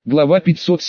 Глава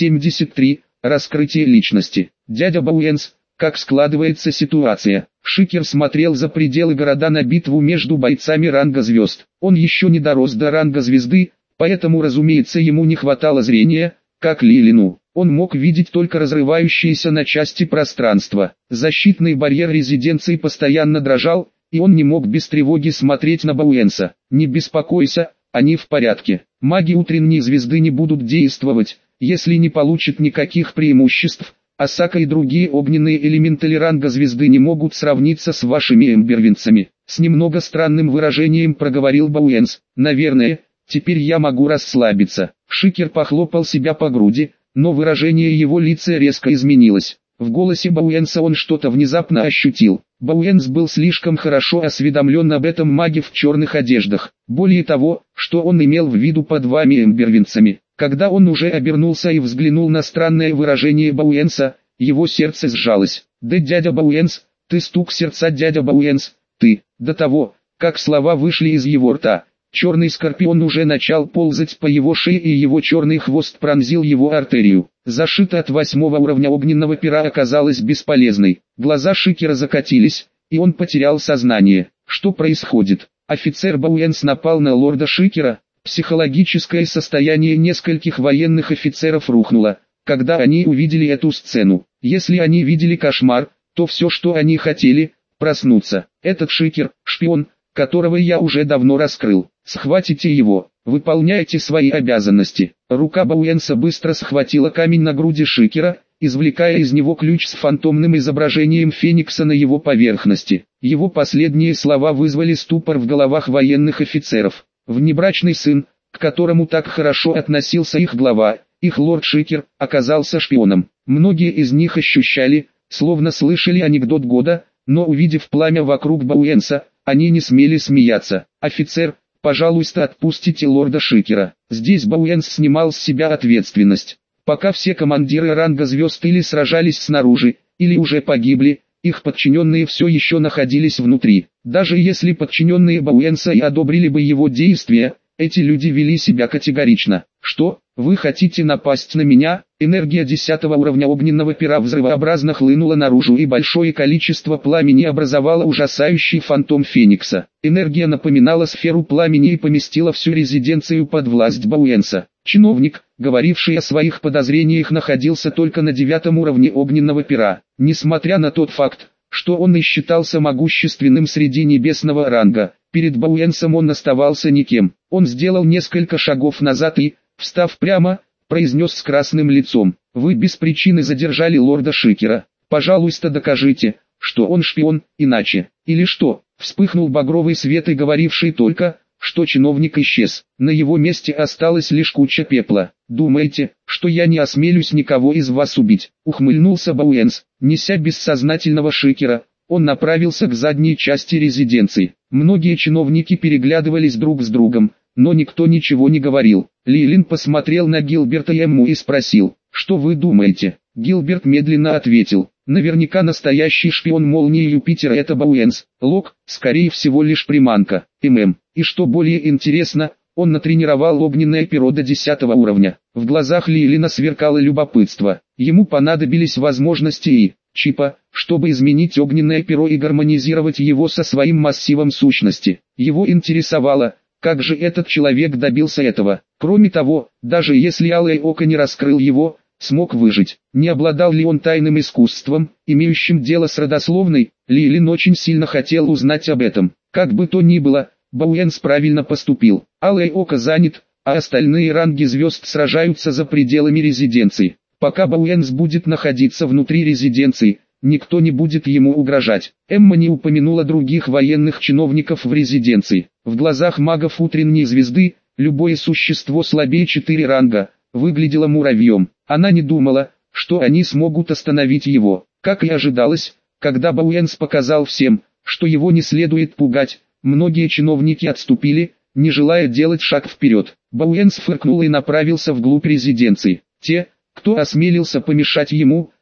573. Раскрытие личности. Дядя Бауэнс, как складывается ситуация? Шикер смотрел за пределы города на битву между бойцами ранга звезд. Он еще не дорос до ранга звезды, поэтому, разумеется, ему не хватало зрения, как Лилину. Он мог видеть только разрывающееся на части пространство. Защитный барьер резиденции постоянно дрожал, и он не мог без тревоги смотреть на Бауэнса. «Не беспокойся, они в порядке. Маги утренней звезды не будут действовать, если не получат никаких преимуществ. Осака и другие огненные элементали ранга звезды не могут сравниться с вашими эмбервинцами». С немного странным выражением проговорил Бауэнс. «Наверное, теперь я могу расслабиться». Шикер похлопал себя по груди, но выражение его лица резко изменилось. В голосе Бауэнса он что-то внезапно ощутил. Бауэнс был слишком хорошо осведомлен об этом маге в черных одеждах. Более того, что он имел в виду под вами эмбервинцами. Когда он уже обернулся и взглянул на странное выражение Бауэнса, его сердце сжалось. «Да, дядя Бауэнс, ты стук сердца, дядя Бауэнс, ты». До того, как слова вышли из его рта, черный скорпион уже начал ползать по его шее, и его черный хвост пронзил его артерию. Защита от 8-го уровня огненного пера оказалась бесполезной. Глаза Шикера закатились, и он потерял сознание. Что происходит? Офицер Бауэнс напал на лорда Шикера. Психологическое состояние нескольких военных офицеров рухнуло, когда они увидели эту сцену. Если они видели кошмар, то все, что они хотели, проснуться. Этот Шикер, шпион, которого я уже давно раскрыл. Схватите его, выполняйте свои обязанности. Рука Бауэнса быстро схватила камень на груди Шикера, извлекая из него ключ с фантомным изображением Феникса на его поверхности. Его последние слова вызвали ступор в головах военных офицеров. Внебрачный сын, к которому так хорошо относился их глава, их лорд Шикер, оказался шпионом. Многие из них ощущали, словно слышали анекдот года, но увидев пламя вокруг Бауэнса, они не смели смеяться. «Офицер, пожалуйста, отпустите лорда Шикера». Здесь Бауэнс снимал с себя ответственность. Пока все командиры ранга звезд или сражались снаружи, или уже погибли, их подчиненные все еще находились внутри. Даже если подчиненные Бауэнса и одобрили бы его действия, эти люди вели себя категорично. «Что, вы хотите напасть на меня?» Энергия 10-го уровня огненного пера взрывообразно хлынула наружу, и большое количество пламени образовало ужасающий фантом Феникса. Энергия напоминала сферу пламени и поместила всю резиденцию под власть Бауэнса. Чиновник, говоривший о своих подозрениях, находился только на 9-м уровне огненного пера. Несмотря на тот факт, что он и считался могущественным среди небесного ранга, перед Бауэнсом он оставался никем. Он сделал несколько шагов назад и, встав прямо, произнес с красным лицом: «Вы без причины задержали лорда Шикера. Пожалуйста, докажите, что он шпион, иначе». «Или что?» Вспыхнул багровый свет, и говоривший только, что чиновник исчез. На его месте осталась лишь куча пепла. «Думаете, что я не осмелюсь никого из вас убить?» Ухмыльнулся Бауэнс. Неся бессознательного Шикера, он направился к задней части резиденции. Многие чиновники переглядывались друг с другом, но никто ничего не говорил. Лилин посмотрел на Гилберта и Эмму и спросил: «Что вы думаете?» Гилберт медленно ответил: «Наверняка настоящий шпион молнии Юпитера — это Бауэнс. Лок, скорее всего, лишь приманка. И что более интересно, он натренировал огненное перо до 10-го уровня». В глазах Лилина сверкало любопытство. Ему понадобились возможности и чипа, чтобы изменить огненное перо и гармонизировать его со своим массивом сущности. Его интересовало, как же этот человек добился этого. Кроме того, даже если Алое Око не раскрыл его, смог выжить. Не обладал ли он тайным искусством, имеющим дело с родословной? Лилин очень сильно хотел узнать об этом. Как бы то ни было, Бауэнс правильно поступил. Алое Око занят, а остальные ранги звезд сражаются за пределами резиденции. Пока Бауэнс будет находиться внутри резиденции, никто не будет ему угрожать. Эмма не упомянула других военных чиновников в резиденции. В глазах магов утренней звезды, любое существо слабее 4 ранга, выглядело муравьем. Она не думала, что они смогут остановить его. Как и ожидалось, когда Бауэнс показал всем, что его не следует пугать, многие чиновники отступили, не желая делать шаг вперед. Бауэнс фыркнул и направился вглубь резиденции. Те, кто осмелился помешать ему,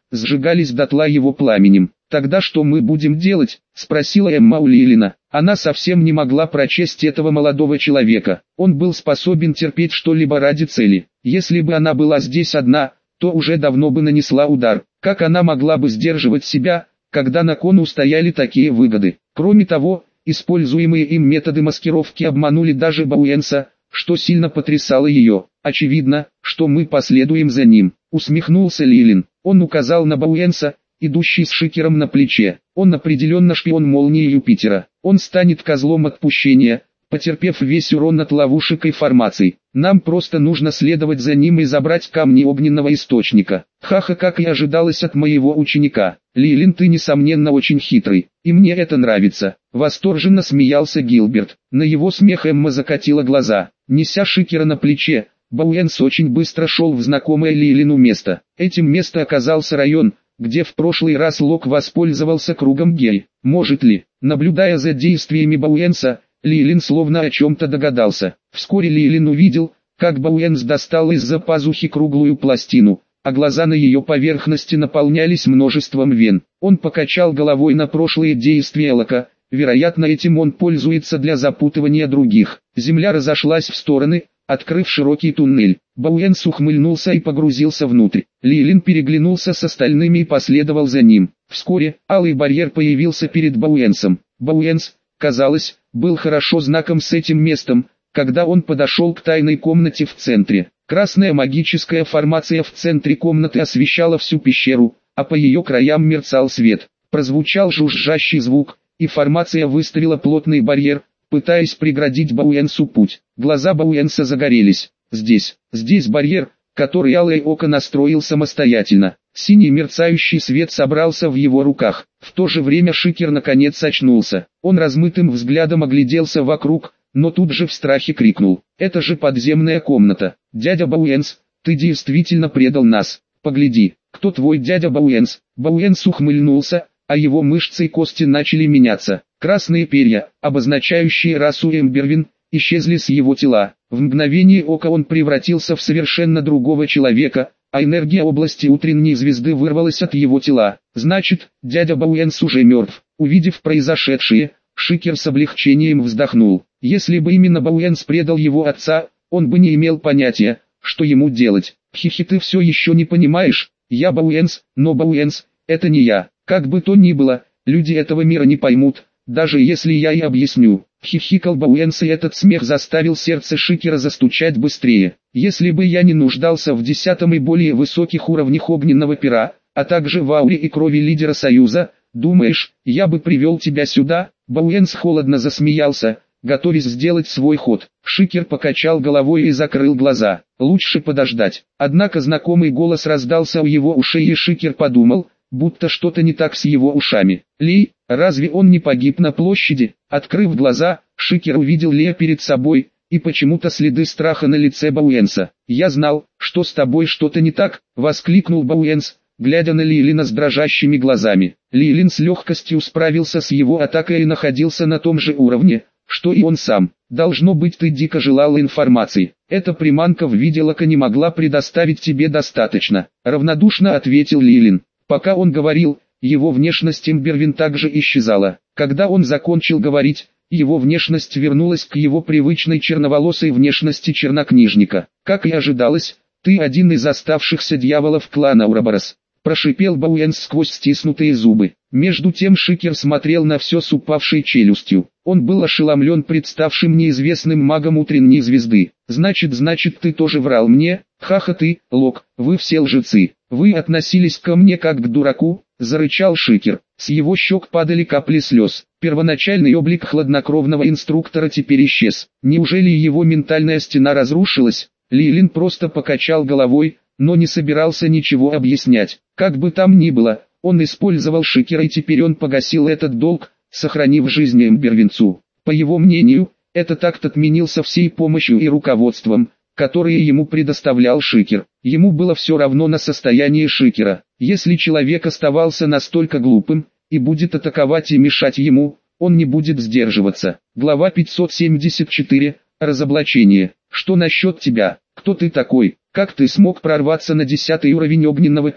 сжигались дотла его пламенем. «Тогда что мы будем делать?» – спросила Эмма у Лилина. Она совсем не могла прочесть этого молодого человека. Он был способен терпеть что-либо ради цели. Если бы она была здесь одна, то уже давно бы нанесла удар. Как она могла бы сдерживать себя, когда на кону стояли такие выгоды? Кроме того, используемые им методы маскировки обманули даже Бауэнса, что сильно потрясало ее. «Очевидно, что мы последуем за ним», — усмехнулся Лилин. Он указал на Бауэнса, идущий с шикером на плече. «Он определенно шпион молнии Юпитера. Он станет козлом отпущения, потерпев весь урон от ловушек и формаций. Нам просто нужно следовать за ним и забрать камни огненного источника». «Ха-ха, как и ожидалось от моего ученика. Лилин, ты несомненно очень хитрый, и мне это нравится», — восторженно смеялся Гилберт. На его смех Эмма закатила глаза. Неся шикера на плече, Бауэнс очень быстро шел в знакомое Лилину место. Этим место оказался район, где в прошлый раз Лок воспользовался кругом Гей. Может ли, наблюдая за действиями Бауэнса, Лилин словно о чем-то догадался. Вскоре Лилин увидел, как Бауэнс достал из-за пазухи круглую пластину, а глаза на ее поверхности наполнялись множеством вен. Он покачал головой на прошлые действия Лока. Вероятно, этим он пользуется для запутывания других. Земля разошлась в стороны, открыв широкий туннель. Бауэнс ухмыльнулся и погрузился внутрь. Лилин переглянулся с остальными и последовал за ним. Вскоре, алый барьер появился перед Бауэнсом. Бауэнс, казалось, был хорошо знаком с этим местом, когда он подошел к тайной комнате в центре. Красная магическая формация в центре комнаты освещала всю пещеру, а по ее краям мерцал свет. Прозвучал жужжащий звук, и формация выставила плотный барьер, пытаясь преградить Бауэнсу путь. Глаза Бауэнса загорелись. Здесь барьер, который Алое Око настроил самостоятельно. Синий мерцающий свет собрался в его руках. В то же время Шикер наконец очнулся. Он размытым взглядом огляделся вокруг, но тут же в страхе крикнул: «Это же подземная комната! Дядя Бауэнс, ты действительно предал нас! Погляди, кто твой дядя Бауэнс?» Бауэнс ухмыльнулся, а его мышцы и кости начали меняться. Красные перья, обозначающие расу Эмбервин, исчезли с его тела. В мгновение ока он превратился в совершенно другого человека, а энергия области утренней звезды вырвалась от его тела. Значит, дядя Бауэнс уже мертв. Увидев произошедшее, Шикер с облегчением вздохнул. Если бы именно Бауэнс предал его отца, он бы не имел понятия, что ему делать. «Хихи, ты все еще не понимаешь, я Бауэнс, но Бауэнс, это не я. Как бы то ни было, люди этого мира не поймут, даже если я и объясню». Хихикал Бауэнс, и этот смех заставил сердце Шикера застучать быстрее. «Если бы я не нуждался в 10-м и более высоких уровнях огненного пера, а также в ауре и крови лидера Союза, думаешь, я бы привел тебя сюда?» Бауэнс холодно засмеялся, готовясь сделать свой ход. Шикер покачал головой и закрыл глаза. «Лучше подождать». Однако знакомый голос раздался у его ушей, и Шикер подумал, будто что-то не так с его ушами. «Лей, разве он не погиб на площади?» Открыв глаза, Шикер увидел Лея перед собой, и почему-то следы страха на лице Бауэнса. «Я знал, что с тобой что-то не так», — воскликнул Бауэнс, глядя на Лилина с дрожащими глазами. Лилин с легкостью справился с его атакой и находился на том же уровне, что и он сам. «Должно быть, ты дико желал информации. Эта приманка в виде Лока не могла предоставить тебе достаточно», — равнодушно ответил Лилин. Пока он говорил, его внешность Эмбервин также исчезала. Когда он закончил говорить, его внешность вернулась к его привычной черноволосой внешности чернокнижника. «Как и ожидалось, ты один из оставшихся дьяволов клана Уроборос», — прошипел Бауэнс сквозь стиснутые зубы. Между тем Шикер смотрел на все с упавшей челюстью. Он был ошеломлен представшим неизвестным магом утренней звезды. «Значит, ты тоже врал мне? Ха-ха ты, Лок, вы все лжецы. Вы относились ко мне как к дураку», — зарычал Шикер. С его щек падали капли слез. Первоначальный облик хладнокровного инструктора теперь исчез. Неужели его ментальная стена разрушилась? Лилин просто покачал головой, но не собирался ничего объяснять. Как бы там ни было, он использовал Шикера, и теперь он погасил этот долг, сохранив жизнь Эмбервинцу. По его мнению, этот акт отменился всей помощью и руководством, которые ему предоставлял Шикер. Ему было все равно на состояние Шикера. Если человек оставался настолько глупым, и будет атаковать и мешать ему, он не будет сдерживаться. Глава 574. Разоблачение. «Что насчет тебя? Кто ты такой? Как ты смог прорваться на 10-й уровень огненного пера?»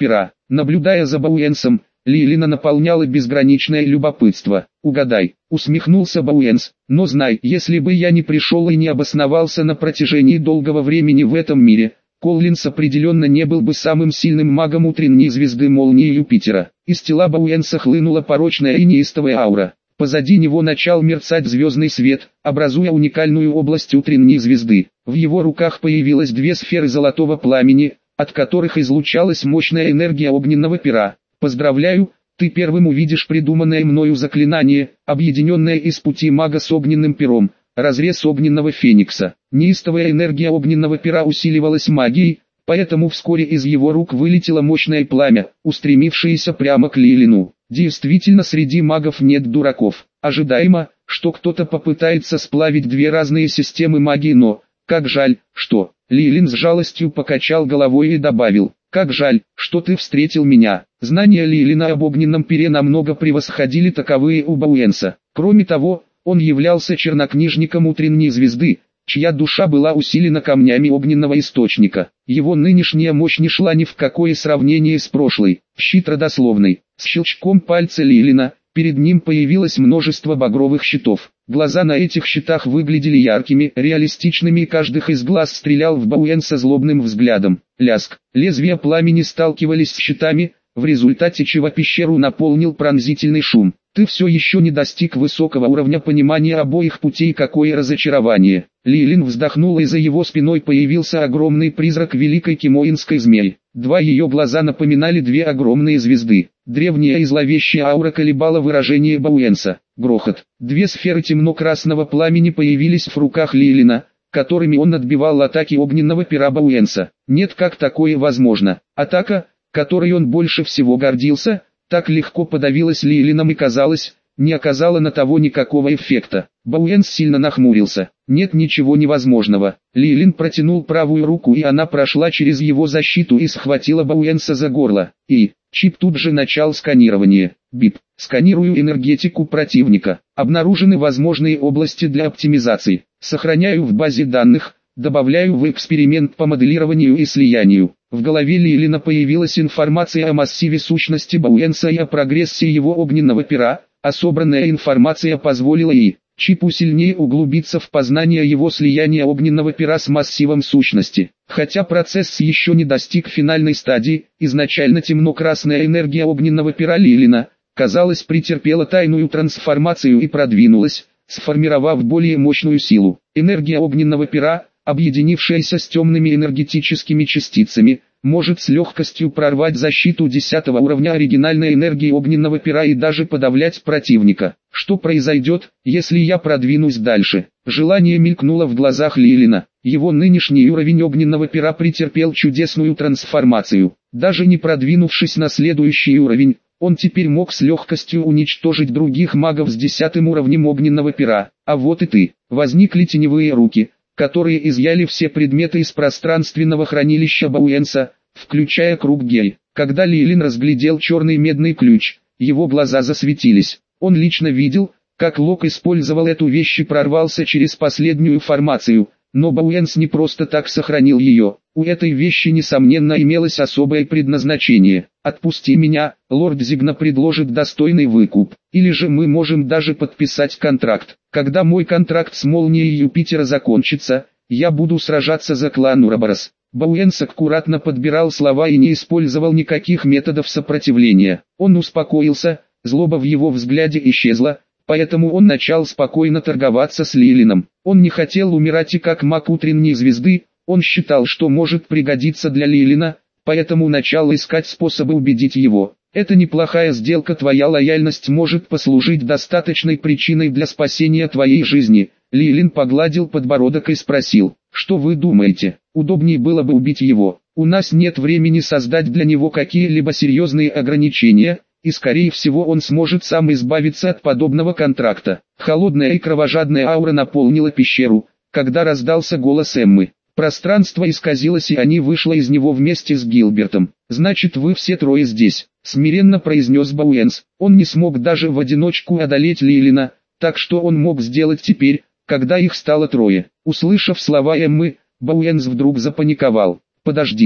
Наблюдая за Бауэнсом, Лилина наполняла безграничное любопытство. «Угадай», — усмехнулся Бауэнс, — «но знай, если бы я не пришел и не обосновался на протяжении долгого времени в этом мире, Коллинс определенно не был бы самым сильным магом утренней звезды молнии Юпитера». Из тела Бауэнса хлынула порочная и неистовая аура. Позади него начал мерцать звездный свет, образуя уникальную область утренней звезды. В его руках появилось две сферы золотого пламени, от которых излучалась мощная энергия огненного пера. «Поздравляю, ты первым увидишь придуманное мною заклинание, объединенное из пути мага с огненным пером, разрез огненного феникса». Неистовая энергия огненного пера усиливалась магией, поэтому вскоре из его рук вылетело мощное пламя, устремившееся прямо к Лилину. Действительно, среди магов нет дураков. Ожидаемо, что кто-то попытается сплавить две разные системы магии, но, как жаль, что... Лилин с жалостью покачал головой и добавил: «Как жаль, что ты встретил меня». Знания Лилина об огненном пере намного превосходили таковые у Бауэнса. Кроме того, он являлся чернокнижником утренней звезды, чья душа была усилена камнями огненного источника. Его нынешняя мощь не шла ни в какое сравнение с прошлой. Щит родословный. С щелчком пальца Лилина, перед ним появилось множество багровых щитов. Глаза на этих щитах выглядели яркими, реалистичными, и каждый из глаз стрелял в Бауэнса злобным взглядом. Лязг. Лезвия пламени сталкивались с щитами, в результате чего пещеру наполнил пронзительный шум. «Ты все еще не достиг высокого уровня понимания обоих путей, какое разочарование». Лилин вздохнул, и за его спиной появился огромный призрак великой кимоинской змеи. Два ее глаза напоминали две огромные звезды. Древняя и зловещая аура колебала выражение Бауэнса. Грохот. Две сферы темно-красного пламени появились в руках Лилина, которыми он отбивал атаки огненного пера Бауэнса. Нет, как такое возможно? Атака, которой он больше всего гордился, так легко подавилась Лилином и, казалось, не оказала на того никакого эффекта. Бауэнс сильно нахмурился. «Нет ничего невозможного». Лилин протянул правую руку, и она прошла через его защиту и схватила Бауэнса за горло. Чип тут же начал сканирование. Бип. Сканирую энергетику противника. Обнаружены возможные области для оптимизации. Сохраняю в базе данных. Добавляю в эксперимент по моделированию и слиянию. В голове Лилина появилась информация о массиве сущности Бауэнса и о прогрессе его огненного пера, а собранная информация позволила Чипу сильнее углубиться в познание его слияния огненного пера с массивом сущности. Хотя процесс еще не достиг финальной стадии, изначально темно-красная энергия огненного пера Лилина, казалось, претерпела тайную трансформацию и продвинулась, сформировав более мощную силу. Энергия огненного пера, объединившаяся с темными энергетическими частицами, может с легкостью прорвать защиту 10 уровня оригинальной энергии огненного пера и даже подавлять противника. Что произойдет, если я продвинусь дальше? Желание мелькнуло в глазах Лилина. Его нынешний уровень огненного пера претерпел чудесную трансформацию. Даже не продвинувшись на следующий уровень, он теперь мог с легкостью уничтожить других магов с 10 уровнем огненного пера. А вот и ты. Возникли теневые руки, которые изъяли все предметы из пространственного хранилища Бауэнса, включая круг Гей. Когда Лилин разглядел черный медный ключ, его глаза засветились. Он лично видел, как Лок использовал эту вещь и прорвался через последнюю формацию, но Бауэнс не просто так сохранил ее. У этой вещи несомненно имелось особое предназначение. «Отпусти меня, лорд Зигна предложит достойный выкуп. Или же мы можем даже подписать контракт. Когда мой контракт с молнией Юпитера закончится, я буду сражаться за клан Ураборос». Бауэнс аккуратно подбирал слова и не использовал никаких методов сопротивления. Он успокоился, злоба в его взгляде исчезла, поэтому он начал спокойно торговаться с Лилином. Он не хотел умирать, и как маг утренней звезды, он считал, что может пригодиться для Лилина, поэтому начал искать способы убедить его. «Это неплохая сделка, твоя лояльность может послужить достаточной причиной для спасения твоей жизни». Лилин погладил подбородок и спросил: «Что вы думаете, удобнее было бы убить его? У нас нет времени создать для него какие-либо серьезные ограничения, и скорее всего он сможет сам избавиться от подобного контракта». Холодная и кровожадная аура наполнила пещеру, когда раздался голос Эммы. Пространство исказилось, и они вышли из него вместе с Гилбертом. «Значит, вы все трое здесь», — смиренно произнес Бауэнс. Он не смог даже в одиночку одолеть Лилина, так что он мог сделать теперь, когда их стало трое. Услышав слова Эммы, Бауэнс вдруг запаниковал. «Подождите,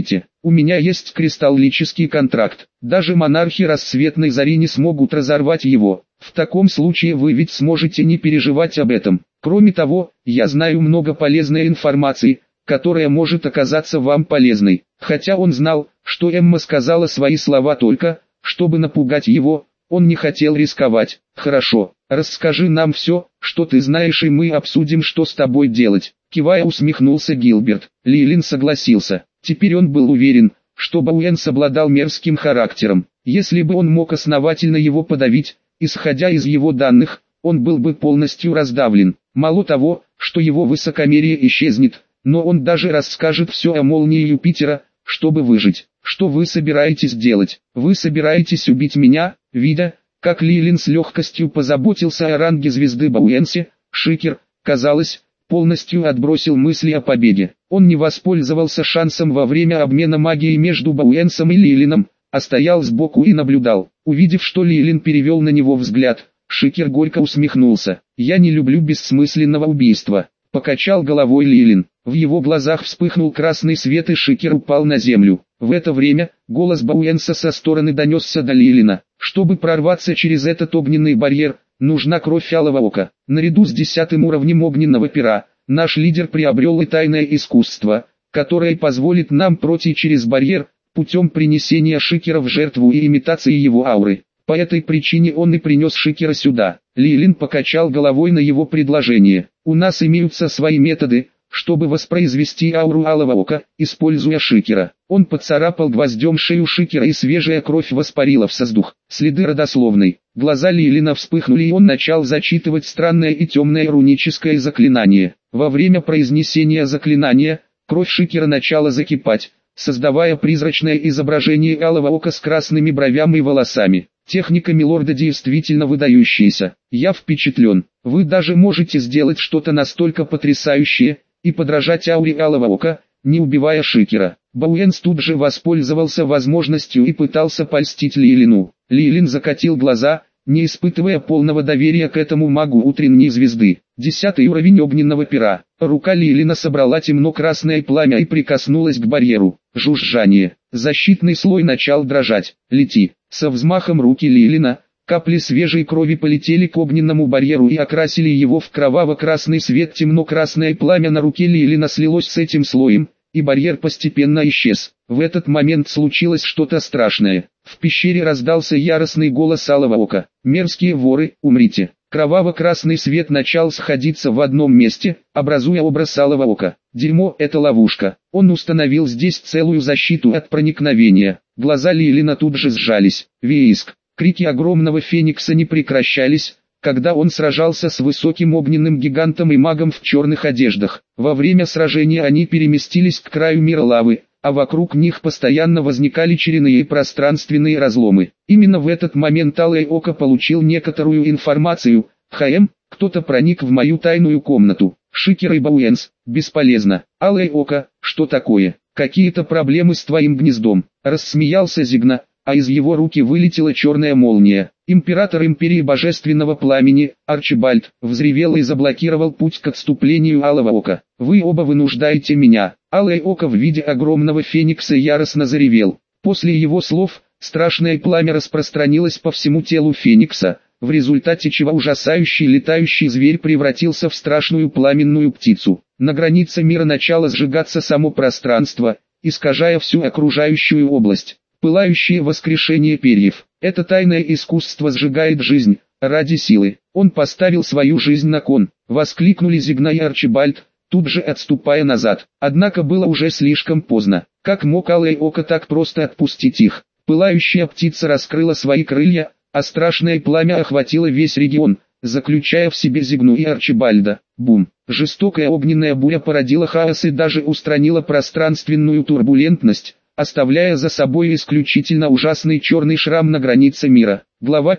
У меня есть кристаллический контракт. Даже монархи рассветной зари не смогут разорвать его. В таком случае вы ведь сможете не переживать об этом. Кроме того, я знаю много полезной информации, которая может оказаться вам полезной». Хотя он знал, что Эмма сказала свои слова только, чтобы напугать его, он не хотел рисковать. «Хорошо, расскажи нам все, что ты знаешь, и мы обсудим, что с тобой делать». Кивая, усмехнулся Гилберт. Лилин согласился. Теперь он был уверен, что Бауэнс обладал мерзким характером. Если бы он мог основательно его подавить, исходя из его данных, он был бы полностью раздавлен. Мало того, что его высокомерие исчезнет, но он даже расскажет все о молнии Юпитера, чтобы выжить. «Что вы собираетесь делать? Вы собираетесь убить меня?» Видя, как Лилин с легкостью позаботился о ранге звезды Бауэнсе, Шикер, казалось, полностью отбросил мысли о победе. Он не воспользовался шансом во время обмена магией между Бауэнсом и Лилином, а стоял сбоку и наблюдал. Увидев, что Лилин перевел на него взгляд, Шикер горько усмехнулся. «Я не люблю бессмысленного убийства», — покачал головой Лилин. В его глазах вспыхнул красный свет, и Шикер упал на землю. В это время, голос Бауэнса со стороны донесся до Лилина. «Чтобы прорваться через этот огненный барьер, нужна кровь Алого Ока. Наряду с 10-м уровнем огненного пера, наш лидер приобрел и тайное искусство, которое позволит нам пройти через барьер, путем принесения Шикера в жертву и имитации его ауры. По этой причине он и принес Шикера сюда». Лилин покачал головой на его предложение. «У нас имеются свои методы, чтобы воспроизвести ауру Алого Ока, используя Шикера». Он поцарапал гвоздем шею Шикера, и свежая кровь воспарила в воздух. Следы родословной. Глаза Лилина вспыхнули, и он начал зачитывать странное и темное руническое заклинание. Во время произнесения заклинания, кровь Шикера начала закипать, создавая призрачное изображение Алого Ока с красными бровями и волосами. Техника милорда действительно выдающаяся. Я впечатлен. Вы даже можете сделать что-то настолько потрясающее и подражать ауре Алого Ока, не убивая Шикера. Бауэнс тут же воспользовался возможностью и пытался польстить Лилину. Лилин закатил глаза, не испытывая полного доверия к этому магу утренней звезды. 10-й уровень огненного пера. Рука Лилина собрала темно-красное пламя и прикоснулась к барьеру. Жужжание. Защитный слой начал дрожать. «Лети». Со взмахом руки Лилина, капли свежей крови полетели к огненному барьеру и окрасили его в кроваво-красный свет. Темно-красное пламя на руке Лилина слилось с этим слоем, и барьер постепенно исчез. В этот момент случилось что-то страшное. В пещере раздался яростный голос Алого Ока. «Мерзкие воры, умрите!» Кроваво-красный свет начал сходиться в одном месте, образуя образ Алого Ока. «Дерьмо, это ловушка». Он установил здесь целую защиту от проникновения. Глаза Лилина тут же сжались. Виск. Крики огромного феникса не прекращались, когда он сражался с высоким огненным гигантом и магом в черных одеждах. Во время сражения они переместились к краю мира лавы, а вокруг них постоянно возникали черенные и пространственные разломы. Именно в этот момент Алое Око получил некоторую информацию. Кто-то проник в мою тайную комнату. Шикер и Бауэнс, бесполезно. Алое Око, что такое? Какие-то проблемы с твоим гнездом?» Рассмеялся Зигна, а из его руки вылетела черная молния. Император Империи Божественного Пламени, Арчибальд, взревел и заблокировал путь к отступлению Алого Ока. «Вы оба вынуждаете меня». Алое Око в виде огромного феникса яростно заревел. После его слов, страшное пламя распространилось по всему телу феникса, в результате чего ужасающий летающий зверь превратился в страшную пламенную птицу. На границе мира начало сжигаться само пространство, искажая всю окружающую область. Пылающее воскрешение перьев. Это тайное искусство сжигает жизнь, ради силы. Он поставил свою жизнь на кон. Воскликнули Зигна и Арчибальд, тут же отступая назад. Однако было уже слишком поздно. Как мог Алое Око так просто отпустить их? Пылающая птица раскрыла свои крылья, а страшное пламя охватило весь регион, заключая в себе Зигну и Арчибальда. Бум! Жестокая огненная буря породила хаос и даже устранила пространственную турбулентность, оставляя за собой исключительно ужасный черный шрам на границе мира. Глава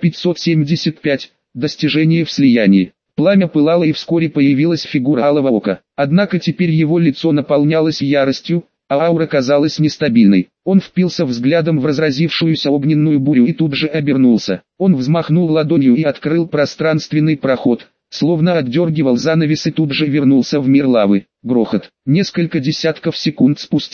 575. Достижение в слиянии. Пламя пылало, и вскоре появилась фигура Алого Ока. Однако теперь его лицо наполнялось яростью, а аура казалась нестабильной. Он впился взглядом в разразившуюся огненную бурю и тут же обернулся. Он взмахнул ладонью и открыл пространственный проход, словно отдергивал занавес, и тут же вернулся в мир лавы. Грохот. Несколько десятков секунд спустя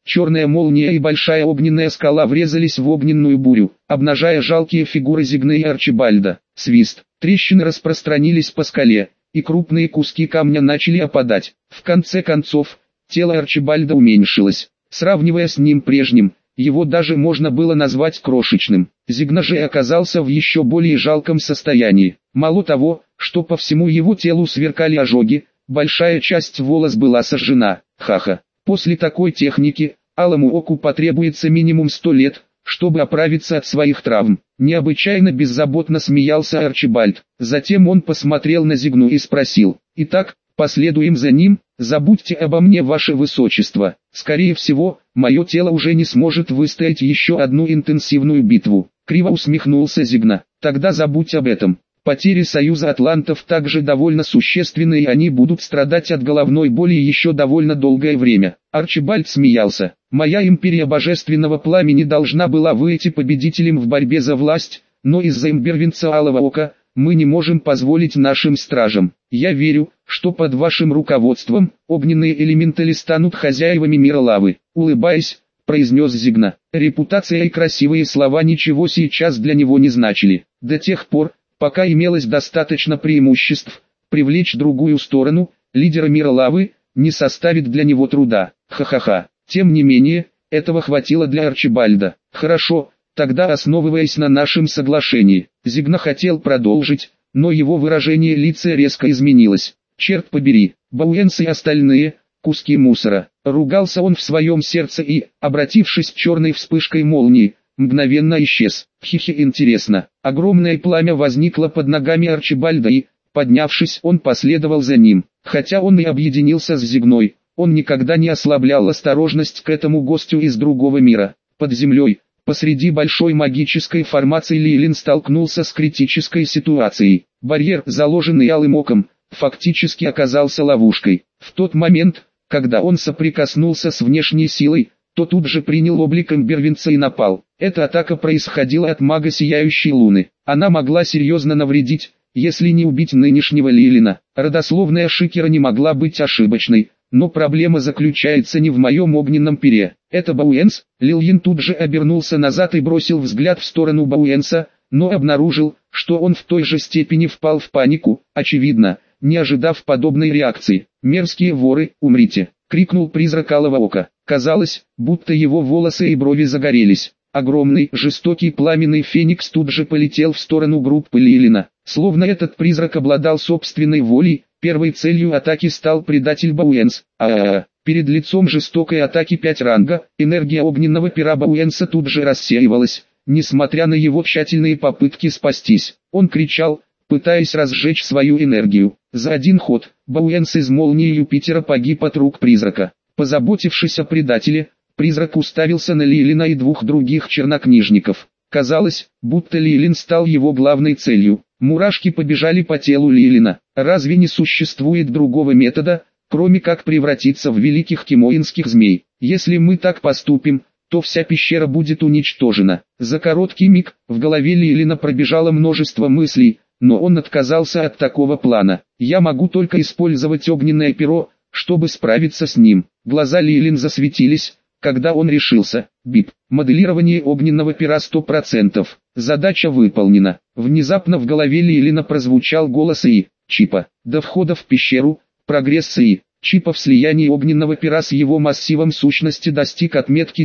черная молния и большая огненная скала врезались в огненную бурю, обнажая жалкие фигуры Зигны и Арчибальда. Свист, трещины распространились по скале, и крупные куски камня начали опадать. В конце концов, тело Арчибальда уменьшилось. Сравнивая с ним прежним, его даже можно было назвать крошечным. Зигна же оказался в еще более жалком состоянии. Мало того, что по всему его телу сверкали ожоги, большая часть волос была сожжена. Ха-ха. После такой техники, алому оку потребуется минимум 100 лет, чтобы оправиться от своих травм. Необычайно беззаботно смеялся Арчибальд. Затем он посмотрел на Зигну и спросил: «Итак, последуем за ним? Забудьте обо мне, ваше высочество. Скорее всего, мое тело уже не сможет выстоять еще одну интенсивную битву». Криво усмехнулся Зигна. «Тогда забудь об этом. Потери Союза Атлантов также довольно существенны, и они будут страдать от головной боли еще довольно долгое время». Арчибальд смеялся. «Моя империя Божественного Пламени должна была выйти победителем в борьбе за власть, но из-за имбервинца Алого Ока мы не можем позволить нашим стражам. Я верю, что под вашим руководством огненные элементали станут хозяевами мира лавы», улыбаясь, произнес Зигна. Репутация и красивые слова ничего сейчас для него не значили. До тех пор, пока имелось достаточно преимуществ, привлечь другую сторону, лидера мира лавы, не составит для него труда. Ха-ха-ха. Тем не менее, этого хватило для Арчибальда. «Хорошо, тогда основываясь на нашем соглашении». Зигна хотел продолжить, но его выражение лица резко изменилось. «Черт побери, Бауэнс и остальные, куски мусора». Ругался он в своем сердце и, обратившись черной вспышкой молнии, мгновенно исчез. Хихи, интересно. Огромное пламя возникло под ногами Арчибальда и, поднявшись, он последовал за ним. Хотя он и объединился с Зигной, он никогда не ослаблял осторожность к этому гостю из другого мира. Под землей, посреди большой магической формации, Лилин столкнулся с критической ситуацией. Барьер, заложенный алым оком, фактически оказался ловушкой. В тот момент, когда он соприкоснулся с внешней силой, то тут же принял облик имбервинца и напал. Эта атака происходила от мага Сияющей Луны. Она могла серьезно навредить, если не убить нынешнего Лилина. Родословная Шикера не могла быть ошибочной, но проблема заключается не в моем огненном пере. Это Бауэнс. Лилин тут же обернулся назад и бросил взгляд в сторону Бауэнса, но обнаружил, что он в той же степени впал в панику, очевидно, не ожидав подобной реакции. «Мерзкие воры, умрите!» — крикнул призрак Алого Ока. Казалось, будто его волосы и брови загорелись. Огромный, жестокий пламенный феникс тут же полетел в сторону группы Лилина. Словно этот призрак обладал собственной волей, первой целью атаки стал предатель Бауэнс. Перед лицом жестокой атаки 5 ранга, энергия огненного пера Бауэнса тут же рассеивалась, несмотря на его тщательные попытки спастись. Он кричал, пытаясь разжечь свою энергию. За один ход, Бауэнс из молнии Юпитера погиб от рук призрака. Позаботившись о предателе, призрак уставился на Лилина и 2 других чернокнижников. Казалось, будто Лилин стал его главной целью. Мурашки побежали по телу Лилина. Разве не существует другого метода, кроме как превратиться в великих кимоинских змей? Если мы так поступим, то вся пещера будет уничтожена. За короткий миг, в голове Лилина пробежало множество мыслей, но он отказался от такого плана. «Я могу только использовать огненное перо, чтобы справиться с ним». Глаза Лилин засветились, когда он решился. Бип. Моделирование огненного пера 100%. Задача выполнена. Внезапно в голове Лилина прозвучал голос ИИ. Чипа. До входа в пещеру, прогресс ИИ. Чипа в слиянии огненного пера с его массивом сущности достиг отметки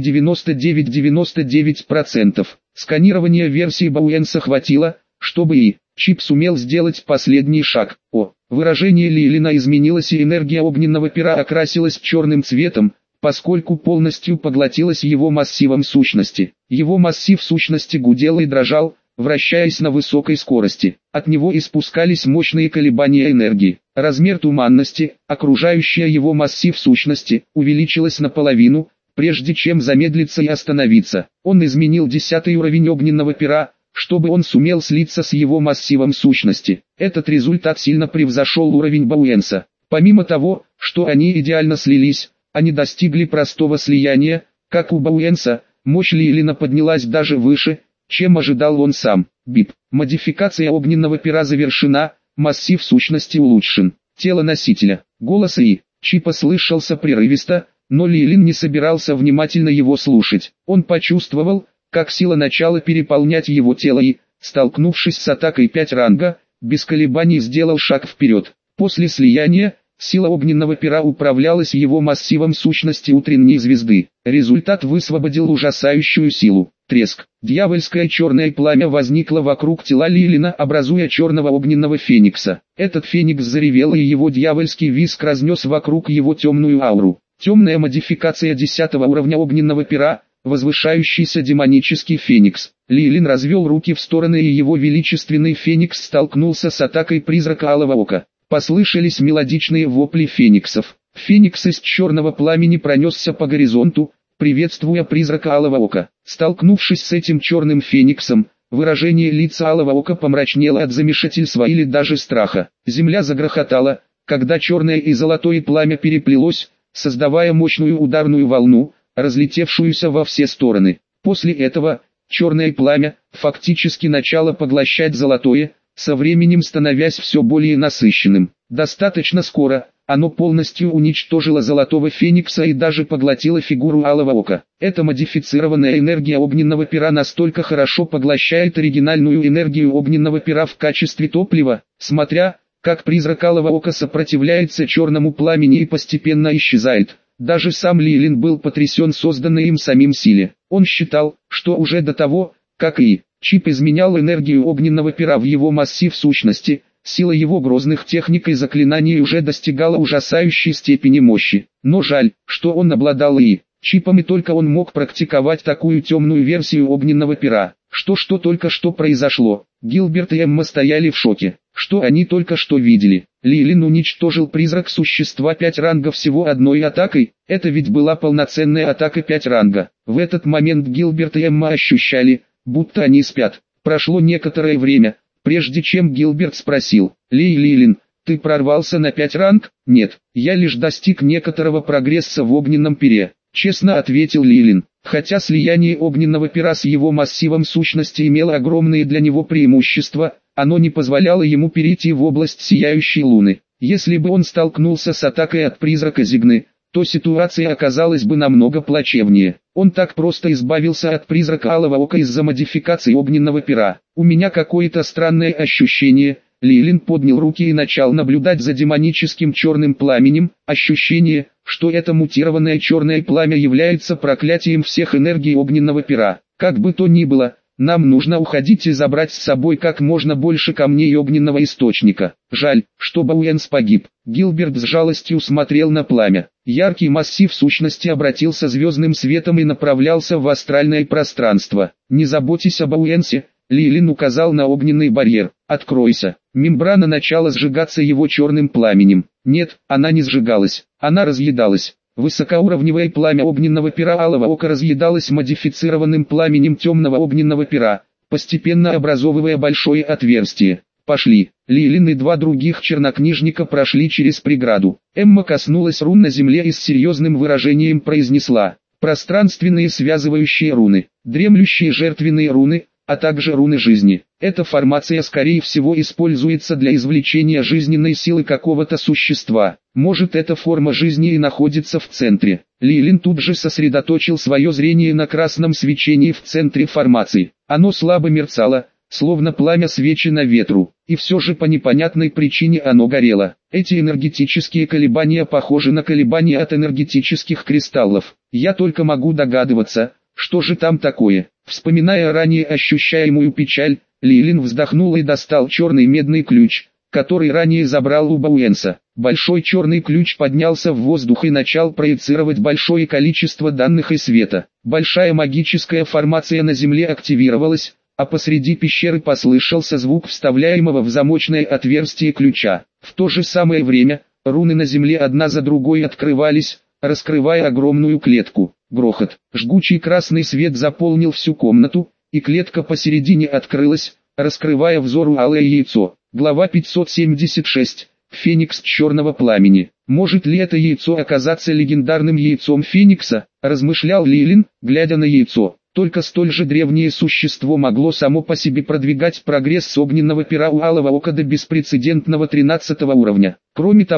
99,99%. Сканирование версии Бауэнса хватило, чтобы ИИ. Чип сумел сделать последний шаг. Выражение Лилина изменилось, и энергия огненного пера окрасилась черным цветом, поскольку полностью поглотилась его массивом сущности. Его массив сущности гудел и дрожал, вращаясь на высокой скорости. От него испускались мощные колебания энергии. Размер туманности, окружающая его массив сущности, увеличилась наполовину, прежде чем замедлиться и остановиться. Он изменил 10-й уровень огненного пера, чтобы он сумел слиться с его массивом сущности. Этот результат сильно превзошел уровень Бауэнса. Помимо того, что они идеально слились, они достигли простого слияния, как у Бауэнса, мощь Лилина поднялась даже выше, чем ожидал он сам. Бип. Модификация огненного пера завершена, массив сущности улучшен. Тело носителя. Голос ИИ. Чипа слышался прерывисто, но Лилин не собирался внимательно его слушать. Он почувствовал, как сила начала переполнять его тело и, столкнувшись с атакой 5 ранга, без колебаний сделал шаг вперед. После слияния, сила огненного пера управлялась его массивом сущности утренней звезды. Результат высвободил ужасающую силу. Треск. Дьявольское черное пламя возникло вокруг тела Лилина, образуя черного огненного феникса. Этот феникс заревел, и его дьявольский визг разнес вокруг его темную ауру. Темная модификация 10 уровня огненного пера, возвышающийся демонический феникс. Лилин развел руки в стороны, и его величественный феникс столкнулся с атакой призрака Алого Ока. Послышались мелодичные вопли фениксов. Феникс из черного пламени пронесся по горизонту, приветствуя призрака Алого Ока. Столкнувшись с этим черным фениксом, выражение лица Алого Ока помрачнело от замешательства или даже страха. Земля загрохотала, когда черное и золотое пламя переплелось, создавая мощную ударную волну, разлетевшуюся во все стороны. После этого, черное пламя фактически начало поглощать золотое, со временем становясь все более насыщенным. Достаточно скоро, оно полностью уничтожило золотого феникса и даже поглотило фигуру Алого Ока. Эта модифицированная энергия огненного пера настолько хорошо поглощает оригинальную энергию огненного пера в качестве топлива, смотря, как призрак Алого Ока сопротивляется черному пламени и постепенно исчезает. Даже сам Лилин был потрясен созданной им самим силе. Он считал, что уже до того, как чип изменял энергию огненного пера в его массив сущности, сила его грозных техник и заклинаний уже достигала ужасающей степени мощи. Но жаль, что он обладал чипом, и только он мог практиковать такую темную версию огненного пера. Что только что произошло? Гилберт и Эмма стояли в шоке. Что они только что видели? Лилин уничтожил призрак существа 5 ранга всего одной атакой. Это ведь была полноценная атака 5 ранга. В этот момент Гилберт и Эмма ощущали, будто они спят. Прошло некоторое время, прежде чем Гилберт спросил: Лилин, ты прорвался на 5 ранг? Нет, я лишь достиг некоторого прогресса в огненном пере, честно ответил Лилин. Хотя слияние огненного пера с его массивом сущности имело огромные для него преимущества, оно не позволяло ему перейти в область сияющей луны. Если бы он столкнулся с атакой от призрака Зигны, то ситуация оказалась бы намного плачевнее. Он так просто избавился от призрака Алого Ока из-за модификации огненного пера. У меня какое-то странное ощущение. Лилин поднял руки и начал наблюдать за демоническим черным пламенем. Ощущение, что это мутированное черное пламя является проклятием всех энергий огненного пера. Как бы то ни было, нам нужно уходить и забрать с собой как можно больше камней огненного источника. Жаль, что Бауэнс погиб. Гилберт с жалостью смотрел на пламя. Яркий массив сущности обратился звездным светом и направлялся в астральное пространство. Не заботьтесь об Бауэнсе, Лилин указал на огненный барьер. Откройся. Мембрана начала сжигаться его черным пламенем. Нет, она не сжигалась, она разъедалась. Высокоуровневое пламя огненного пера Алого Ока разъедалось модифицированным пламенем темного огненного пера, постепенно образовывая большое отверстие. Пошли. Лилин и 2 других чернокнижника прошли через преграду. Эмма коснулась рун на земле и с серьезным выражением произнесла: пространственные связывающие руны, дремлющие жертвенные руны, а также руны жизни. Эта формация скорее всего используется для извлечения жизненной силы какого-то существа. Может, эта форма жизни и находится в центре. Лилин тут же сосредоточил свое зрение на красном свечении в центре формации. Оно слабо мерцало, словно пламя свечи на ветру, и все же по непонятной причине оно горело. Эти энергетические колебания похожи на колебания от энергетических кристаллов. Я только могу догадываться, что же там такое. Вспоминая ранее ощущаемую печаль, Лилин вздохнул и достал черный медный ключ, который ранее забрал у Бауэнса. Большой черный ключ поднялся в воздух и начал проецировать большое количество данных и света. Большая магическая формация на земле активировалась, а посреди пещеры послышался звук вставляемого в замочное отверстие ключа. В то же самое время, руны на земле одна за другой открывались, раскрывая огромную клетку. Грохот. Жгучий красный свет заполнил всю комнату, и клетка посередине открылась, раскрывая взору алое яйцо. Глава 576. Феникс черного пламени. Может ли это яйцо оказаться легендарным яйцом Феникса, размышлял Лилин, глядя на яйцо. Только столь же древнее существо могло само по себе продвигать прогресс с огненного пера у Алого Ока до беспрецедентного 13 уровня. Кроме того,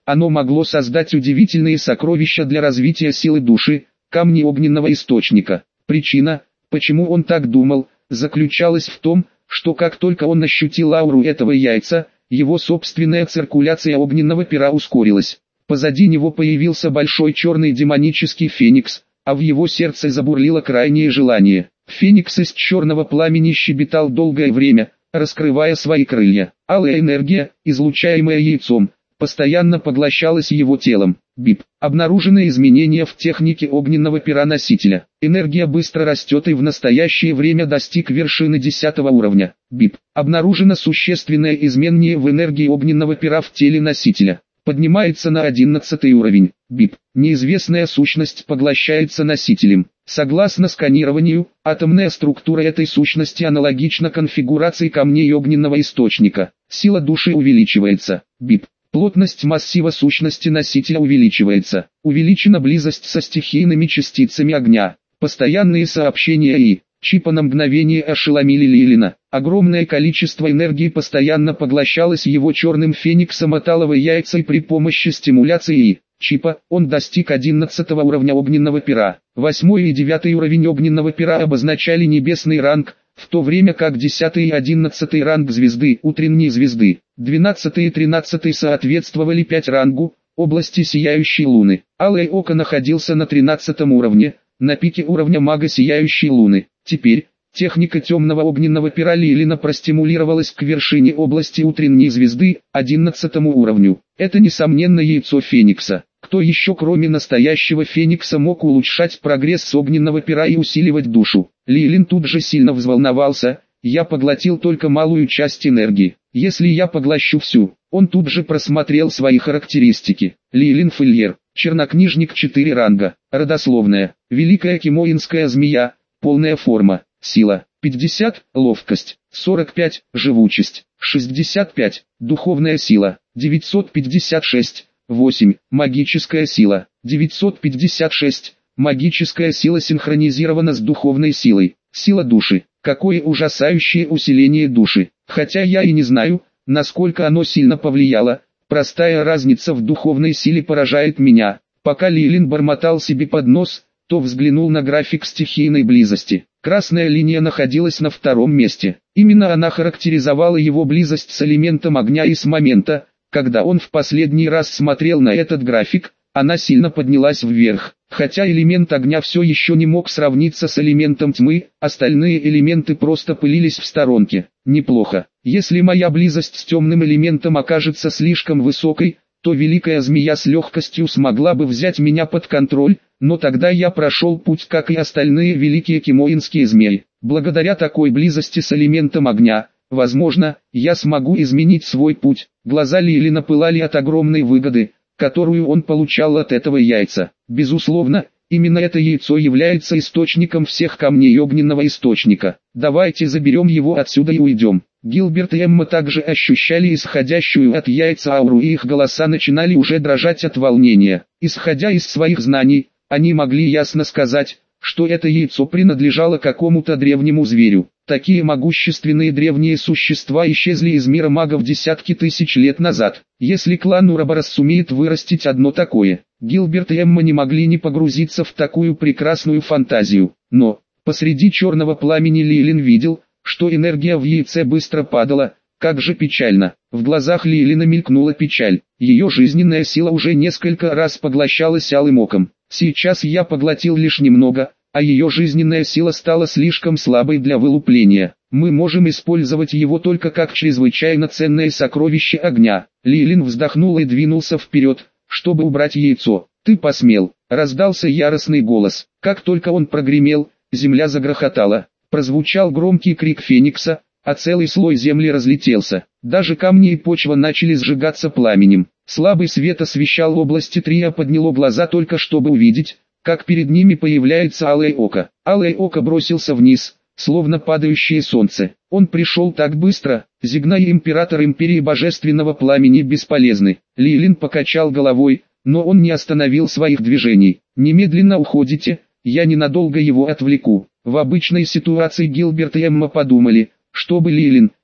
оно могло создать удивительные сокровища для развития силы души, камни огненного источника. Причина, почему он так думал, заключалась в том, что как только он ощутил ауру этого яйца, его собственная циркуляция огненного пера ускорилась. Позади него появился большой черный демонический феникс, а в его сердце забурлило крайнее желание. Феникс из черного пламени щебетал долгое время, раскрывая свои крылья. Алая энергия, излучаемая яйцом, постоянно поглощалась его телом. БИП. Обнаружены изменения в технике огненного пера носителя. Энергия быстро растет и в настоящее время достиг вершины 10 уровня. БИП. Обнаружено существенное изменение в энергии огненного пера в теле носителя. Поднимается на 11 уровень. БИП. Неизвестная сущность поглощается носителем. Согласно сканированию, атомная структура этой сущности аналогична конфигурации камней огненного источника. Сила души увеличивается. БИП. Плотность массива сущности носителя увеличивается. Увеличена близость со стихийными частицами огня. Постоянные сообщения и чипа на мгновение ошеломили Лилина. Огромное количество энергии постоянно поглощалось его черным фениксом от алого яйца, и при помощи стимуляции чипа он достиг 11 уровня огненного пера. 8 и 9 уровень огненного пера обозначали небесный ранг, в то время как 10 и 11 ранг звезды, утренней звезды, 12 и 13 соответствовали 5 рангу, области сияющей луны. Алое око находился на 13 уровне, на пике уровня мага сияющей луны. Теперь, техника темного огненного пера Лилина простимулировалась к вершине области утренней звезды, 11 уровню. Это несомненно яйцо Феникса. Кто еще кроме настоящего Феникса мог улучшать прогресс огненного пера и усиливать душу? Лилин тут же сильно взволновался. Я поглотил только малую часть энергии. Если я поглощу всю, он тут же просмотрел свои характеристики. Лилин Фельер, чернокнижник 4 ранга, родословная, великая кимоинская змея, полная форма, сила, 50, ловкость, 45, живучесть, 65, духовная сила, 956, 8, магическая сила, 956, магическая сила синхронизирована с духовной силой, сила души. Какое ужасающее усиление души. Хотя я и не знаю, насколько оно сильно повлияло, простая разница в духовной силе поражает меня. Пока Лилин бормотал себе под нос, то взглянул на график стихийной близости. Красная линия находилась на 2-м месте. Именно она характеризовала его близость с элементом огня, и с момента, когда он в последний раз смотрел на этот график, она сильно поднялась вверх. Хотя элемент огня все еще не мог сравниться с элементом тьмы, остальные элементы просто пылились в сторонке. Неплохо. Если моя близость с темным элементом окажется слишком высокой, то великая змея с легкостью смогла бы взять меня под контроль, но тогда я прошел путь, как и остальные великие кимоинские змеи. Благодаря такой близости с элементом огня, возможно, я смогу изменить свой путь. Глаза Лилина пылали от огромной выгоды, которую он получал от этого яйца. Безусловно, именно это яйцо является источником всех камней огненного источника. Давайте заберем его отсюда и уйдем. Гилберт и Эмма также ощущали исходящую от яйца ауру, и их голоса начинали уже дрожать от волнения. Исходя из своих знаний, они могли ясно сказать, что это яйцо принадлежало какому-то древнему зверю. Такие могущественные древние существа исчезли из мира магов десятки тысяч лет назад. Если клан Ураборос сумеет вырастить одно такое, Гилберт и Эмма не могли не погрузиться в такую прекрасную фантазию. Но, посреди черного пламени Лилин видел, что энергия в яйце быстро падала. Как же печально. В глазах Лилина мелькнула печаль. Ее жизненная сила уже несколько раз поглощалась алым оком. Сейчас я поглотил лишь немного, а ее жизненная сила стала слишком слабой для вылупления. Мы можем использовать его только как чрезвычайно ценное сокровище огня. Лилин вздохнул и двинулся вперед, чтобы убрать яйцо. «Ты посмел!» — раздался яростный голос. Как только он прогремел, земля загрохотала. Прозвучал громкий крик Феникса, а целый слой земли разлетелся. Даже камни и почва начали сжигаться пламенем. Слабый свет освещал области Трия, подняло глаза только чтобы увидеть, как перед ними появляется алое око. Алое око бросился вниз, словно падающее солнце. Он пришел так быстро, Зигна и император империи божественного пламени бесполезны. Лилин покачал головой, но он не остановил своих движений. «Немедленно уходите, я ненадолго его отвлеку». В обычной ситуации Гилберт и Эмма подумали, чтобы Лилин,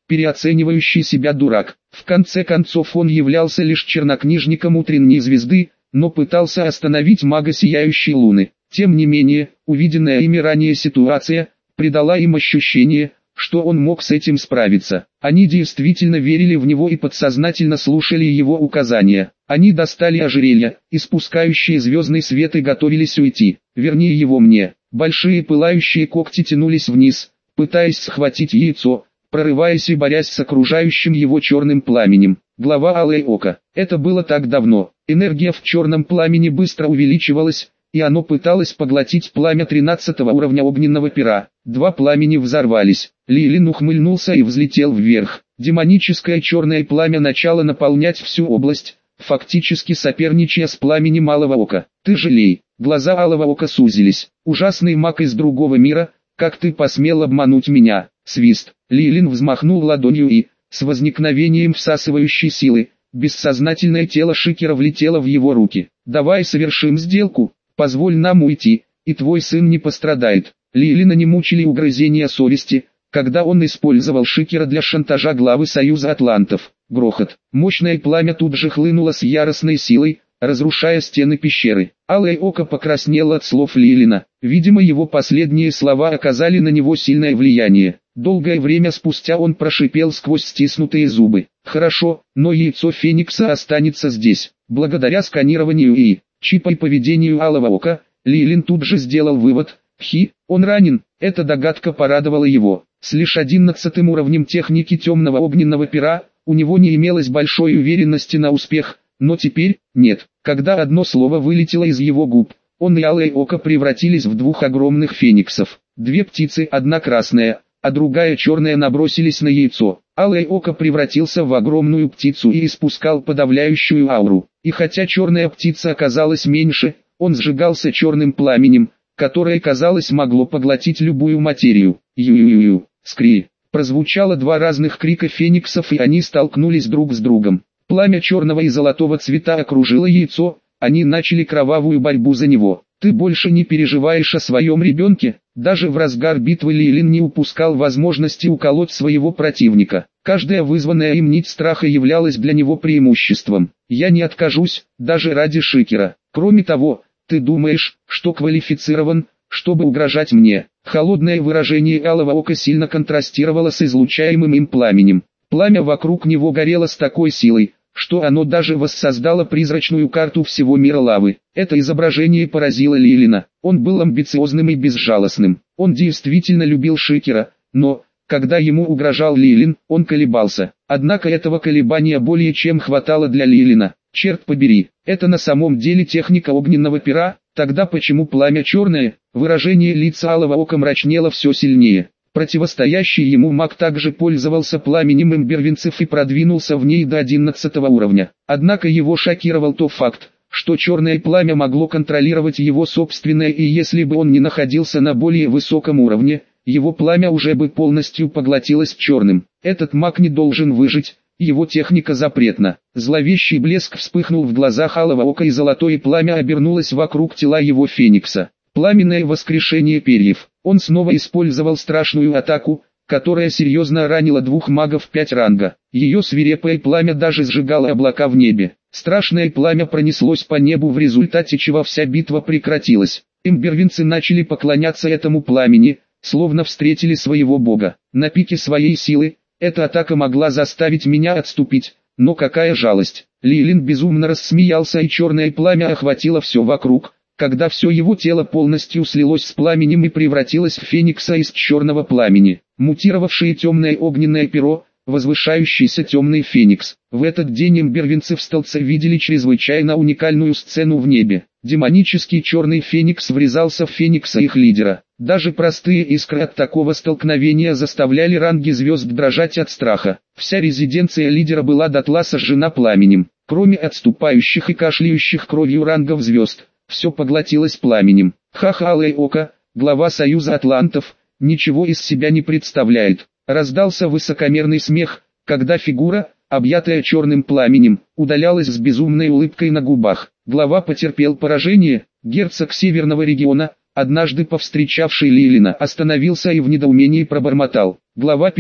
переоценивающий себя дурак. В конце концов он являлся лишь чернокнижником утренней звезды, но пытался остановить мага сияющей луны. Тем не менее, увиденная ими ранее ситуация придала им ощущение, что он мог с этим справиться. Они действительно верили в него и подсознательно слушали его указания. Они достали ожерелье, испускающие звездный свет, и готовились уйти. Верни его мне. Большие пылающие когти тянулись вниз, пытаясь схватить яйцо, прорываясь и борясь с окружающим его черным пламенем. Глава Алое Око. Это было так давно. Энергия в черном пламени быстро увеличивалась, и оно пыталось поглотить пламя 13-го уровня огненного пера. Два пламени взорвались. Лилин ухмыльнулся и взлетел вверх. Демоническое черное пламя начало наполнять всю область, фактически соперничая с пламенем Алого Ока. «Ты жалей». Глаза Алого Ока сузились. «Ужасный маг из другого мира, как ты посмел обмануть меня?» Свист. Лилин взмахнул ладонью и, с возникновением всасывающей силы, бессознательное тело Шикера влетело в его руки. «Давай совершим сделку, позволь нам уйти, и твой сын не пострадает». Лилина не мучили угрызения совести, когда он использовал Шикера для шантажа главы Союза Атлантов. Грохот. Мощное пламя тут же хлынуло с яростной силой, разрушая стены пещеры. Алое Око покраснело от слов Лилина. Видимо, его последние слова оказали на него сильное влияние. Долгое время спустя он прошипел сквозь стиснутые зубы: «Хорошо, но яйцо Феникса останется здесь». Благодаря сканированию и чипа и поведению Алого Ока, Лилин тут же сделал вывод: он ранен. Эта догадка порадовала его. С лишь 11-м уровнем техники темного огненного пера, у него не имелось большой уверенности на успех, но теперь, нет. Когда одно слово вылетело из его губ, он и Алое Око превратились в двух огромных фениксов. Две птицы, одна красная, а другая черная, набросились на яйцо. Алое Око превратился в огромную птицу и испускал подавляющую ауру. И хотя черная птица оказалась меньше, он сжигался черным пламенем, которое, казалось, могло поглотить любую материю. «Ю-ю-ю-ю!» «Скри!» Прозвучало два разных крика фениксов, и они столкнулись друг с другом. Пламя черного и золотого цвета окружило яйцо, они начали кровавую борьбу за него. «Ты больше не переживаешь о своем ребенке?» Даже в разгар битвы Лилин не упускал возможности уколоть своего противника. Каждая вызванная им нить страха являлась для него преимуществом. «Я не откажусь, даже ради Шикера. Кроме того, ты думаешь, что квалифицирован, чтобы угрожать мне?» Холодное выражение Алого Ока сильно контрастировало с излучаемым им пламенем. Пламя вокруг него горело с такой силой, что оно даже воссоздало призрачную карту всего мира лавы. Это изображение поразило Лилина. Он был амбициозным и безжалостным. Он действительно любил Шикера, но, когда ему угрожал Лилин, он колебался. Однако этого колебания более чем хватало для Лилина. «Черт побери, это на самом деле техника огненного пера? Тогда почему пламя черное?» Выражение лица Алого Ока мрачнело все сильнее. Противостоящий ему маг также пользовался пламенем имбервинцев и продвинулся в ней до 11-го уровня. Однако его шокировал тот факт, что черное пламя могло контролировать его собственное, и если бы он не находился на более высоком уровне, его пламя уже бы полностью поглотилось черным. Этот маг не должен выжить, его техника запретна. Зловещий блеск вспыхнул в глазах Алого Ока, и золотое пламя обернулось вокруг тела его феникса. Пламенное воскрешение перьев. Он снова использовал страшную атаку, которая серьезно ранила двух магов 5 ранга. Ее свирепое пламя даже сжигало облака в небе. Страшное пламя пронеслось по небу, в результате чего вся битва прекратилась. Имбервинцы начали поклоняться этому пламени, словно встретили своего бога. На пике своей силы, эта атака могла заставить меня отступить, но какая жалость. Лилин безумно рассмеялся, и черное пламя охватило все вокруг, когда все его тело полностью слилось с пламенем и превратилось в феникса из черного пламени. Мутировавшее темное огненное перо, возвышающийся темный феникс. В этот день имбервинцы в столице видели чрезвычайно уникальную сцену в небе. Демонический черный феникс врезался в феникса их лидера. Даже простые искры от такого столкновения заставляли ранги звезд дрожать от страха. Вся резиденция лидера была дотла сожжена пламенем. Кроме отступающих и кашляющих кровью рангов звезд, все поглотилось пламенем. Алое Око, глава Союза Атлантов, ничего из себя не представляет. Раздался высокомерный смех, когда фигура, объятая черным пламенем, удалялась с безумной улыбкой на губах. Глава потерпел поражение. Герцог Северного региона, однажды повстречавший Лилина, остановился и в недоумении пробормотал. Глава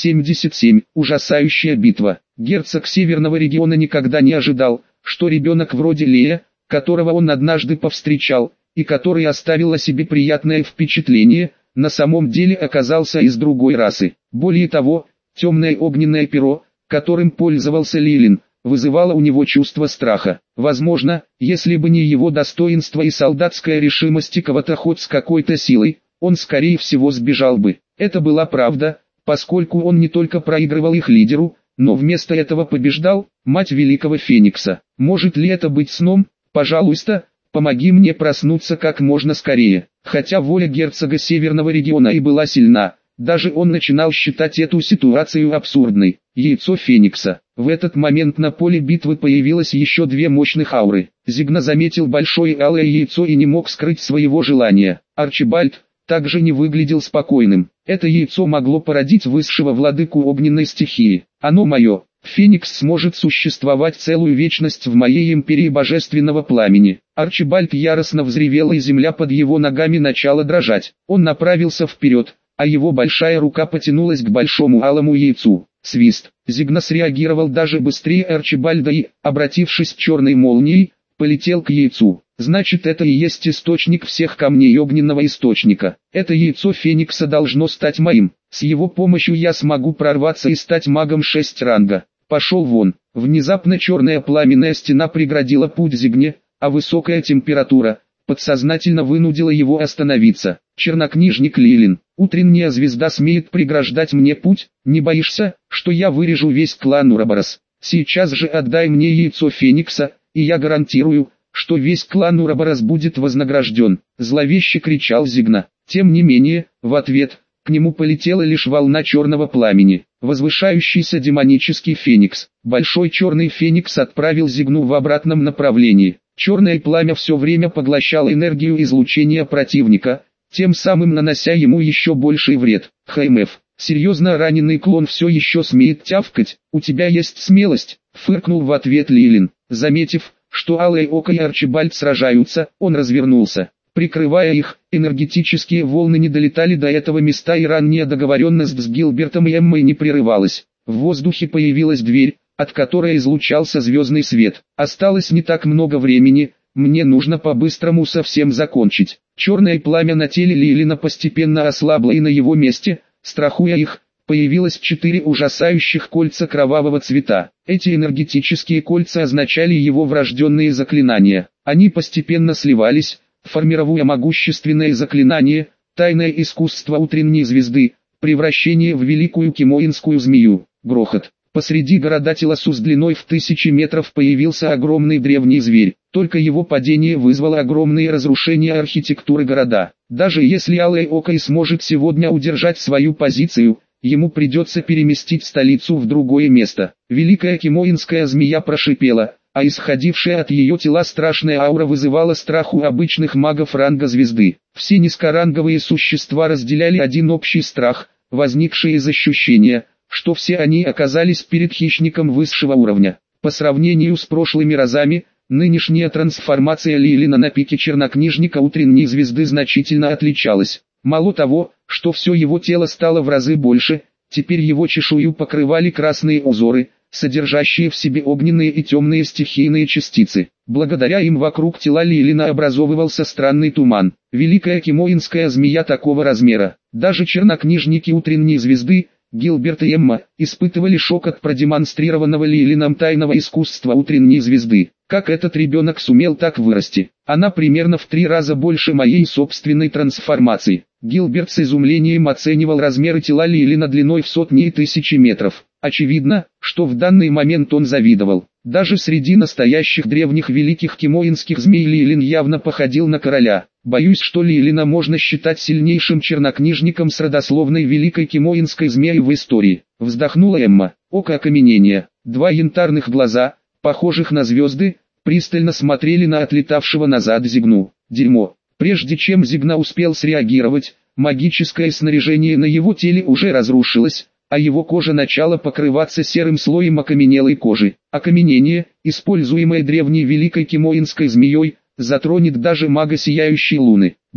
577. Ужасающая битва. Герцог Северного региона никогда не ожидал, что ребенок вроде Лея, которого он однажды повстречал, и который оставил о себе приятное впечатление, на самом деле оказался из другой расы. Более того, темное огненное перо, которым пользовался Лилин, вызывало у него чувство страха. Возможно, если бы не его достоинство и солдатская решимость кого-то хоть с какой-то силой, он скорее всего сбежал бы. Это была правда, поскольку он не только проигрывал их лидеру, но вместо этого побеждал мать Великого Феникса. Может ли это быть сном? Пожалуйста, помоги мне проснуться как можно скорее. Хотя воля герцога Северного региона и была сильна, даже он начинал считать эту ситуацию абсурдной. Яйцо Феникса. В этот момент на поле битвы появилось еще две мощных ауры. Зигна заметил большое алое яйцо и не мог скрыть своего желания. Арчибальд также не выглядел спокойным. Это яйцо могло породить высшего владыку огненной стихии. Оно мое. Феникс сможет существовать целую вечность в моей империи божественного пламени. Арчибальд яростно взревел, и земля под его ногами начала дрожать. Он направился вперед, а его большая рука потянулась к большому алому яйцу. Свист. Зигна среагировал даже быстрее Арчибальда и, обратившись черной молнией, полетел к яйцу. Значит, это и есть источник всех камней огненного источника. Это яйцо Феникса должно стать моим. С его помощью я смогу прорваться и стать магом 6 ранга. Пошел вон. Внезапно черная пламенная стена преградила путь Зигне, а высокая температура подсознательно вынудила его остановиться. Чернокнижник Лилин, утренняя звезда смеет преграждать мне путь? Не боишься, что я вырежу весь клан Ураборос? Сейчас же отдай мне яйцо Феникса, и я гарантирую, что весь клан Ураборос будет вознагражден. Зловеще кричал Зигна. Тем не менее, в ответ к нему полетела лишь волна черного пламени. Возвышающийся демонический феникс. Большой черный феникс отправил Зигну в обратном направлении. Черное пламя все время поглощало энергию излучения противника, тем самым нанося ему еще больший вред. ХМФ. Серьезно раненый клон все еще смеет тявкать. У тебя есть смелость? Фыркнул в ответ Лилин. Заметив, что Алое Око и Арчибальд сражаются, он развернулся. Прикрывая их, энергетические волны не долетали до этого места, и ранняя договоренность с Гилбертом и Эммой не прерывалась. В воздухе появилась дверь, от которой излучался звездный свет. Осталось не так много времени, мне нужно по-быстрому совсем закончить. Черное пламя на теле Лилина постепенно ослабло, и на его месте, страхуя их, появилось 4 ужасающих кольца кровавого цвета. Эти энергетические кольца означали его врожденные заклинания. Они постепенно сливались, формируя могущественное заклинание, тайное искусство утренней звезды, превращение в великую кимоинскую змею. Грохот. Посреди города Телосу с длиной в 1000 метров появился огромный древний зверь. Только его падение вызвало огромные разрушения архитектуры города. Даже если Алое Око и сможет сегодня удержать свою позицию, ему придется переместить столицу в другое место. Великая кимоинская змея прошипела, а исходившая от ее тела страшная аура вызывала страх у обычных магов ранга звезды. Все низкоранговые существа разделяли один общий страх, возникший из ощущения, что все они оказались перед хищником высшего уровня. По сравнению с прошлыми разами, нынешняя трансформация Лилина на пике чернокнижника утренней звезды значительно отличалась. Мало того, что все его тело стало в разы больше, теперь его чешую покрывали красные узоры, содержащие в себе огненные и темные стихийные частицы. Благодаря им вокруг тела Лилина образовывался странный туман. Великая кимоинская змея такого размера. Даже чернокнижники утренней звезды, Гилберт и Эмма, испытывали шок от продемонстрированного Лилином тайного искусства утренней звезды. Как этот ребенок сумел так вырасти? Она примерно в 3 раза больше моей собственной трансформации. Гилберт с изумлением оценивал размеры тела Лилина длиной в сотни и тысячи метров. Очевидно, что в данный момент он завидовал. Даже среди настоящих древних великих кимоинских змей Лилин явно походил на короля. Боюсь, что Лилина можно считать сильнейшим чернокнижником с родословной великой кимоинской змеи в истории. Вздохнула Эмма. Око окаменения. 2 янтарных глаза, похожих на звезды, пристально смотрели на отлетавшего назад Зигну. Дерьмо. Прежде чем Зигна успел среагировать, магическое снаряжение на его теле уже разрушилось, а его кожа начала покрываться серым слоем окаменелой кожи. Окаменение, используемое древней великой кимоинской змеей, затронет даже мага Сияющей Луны. Бум!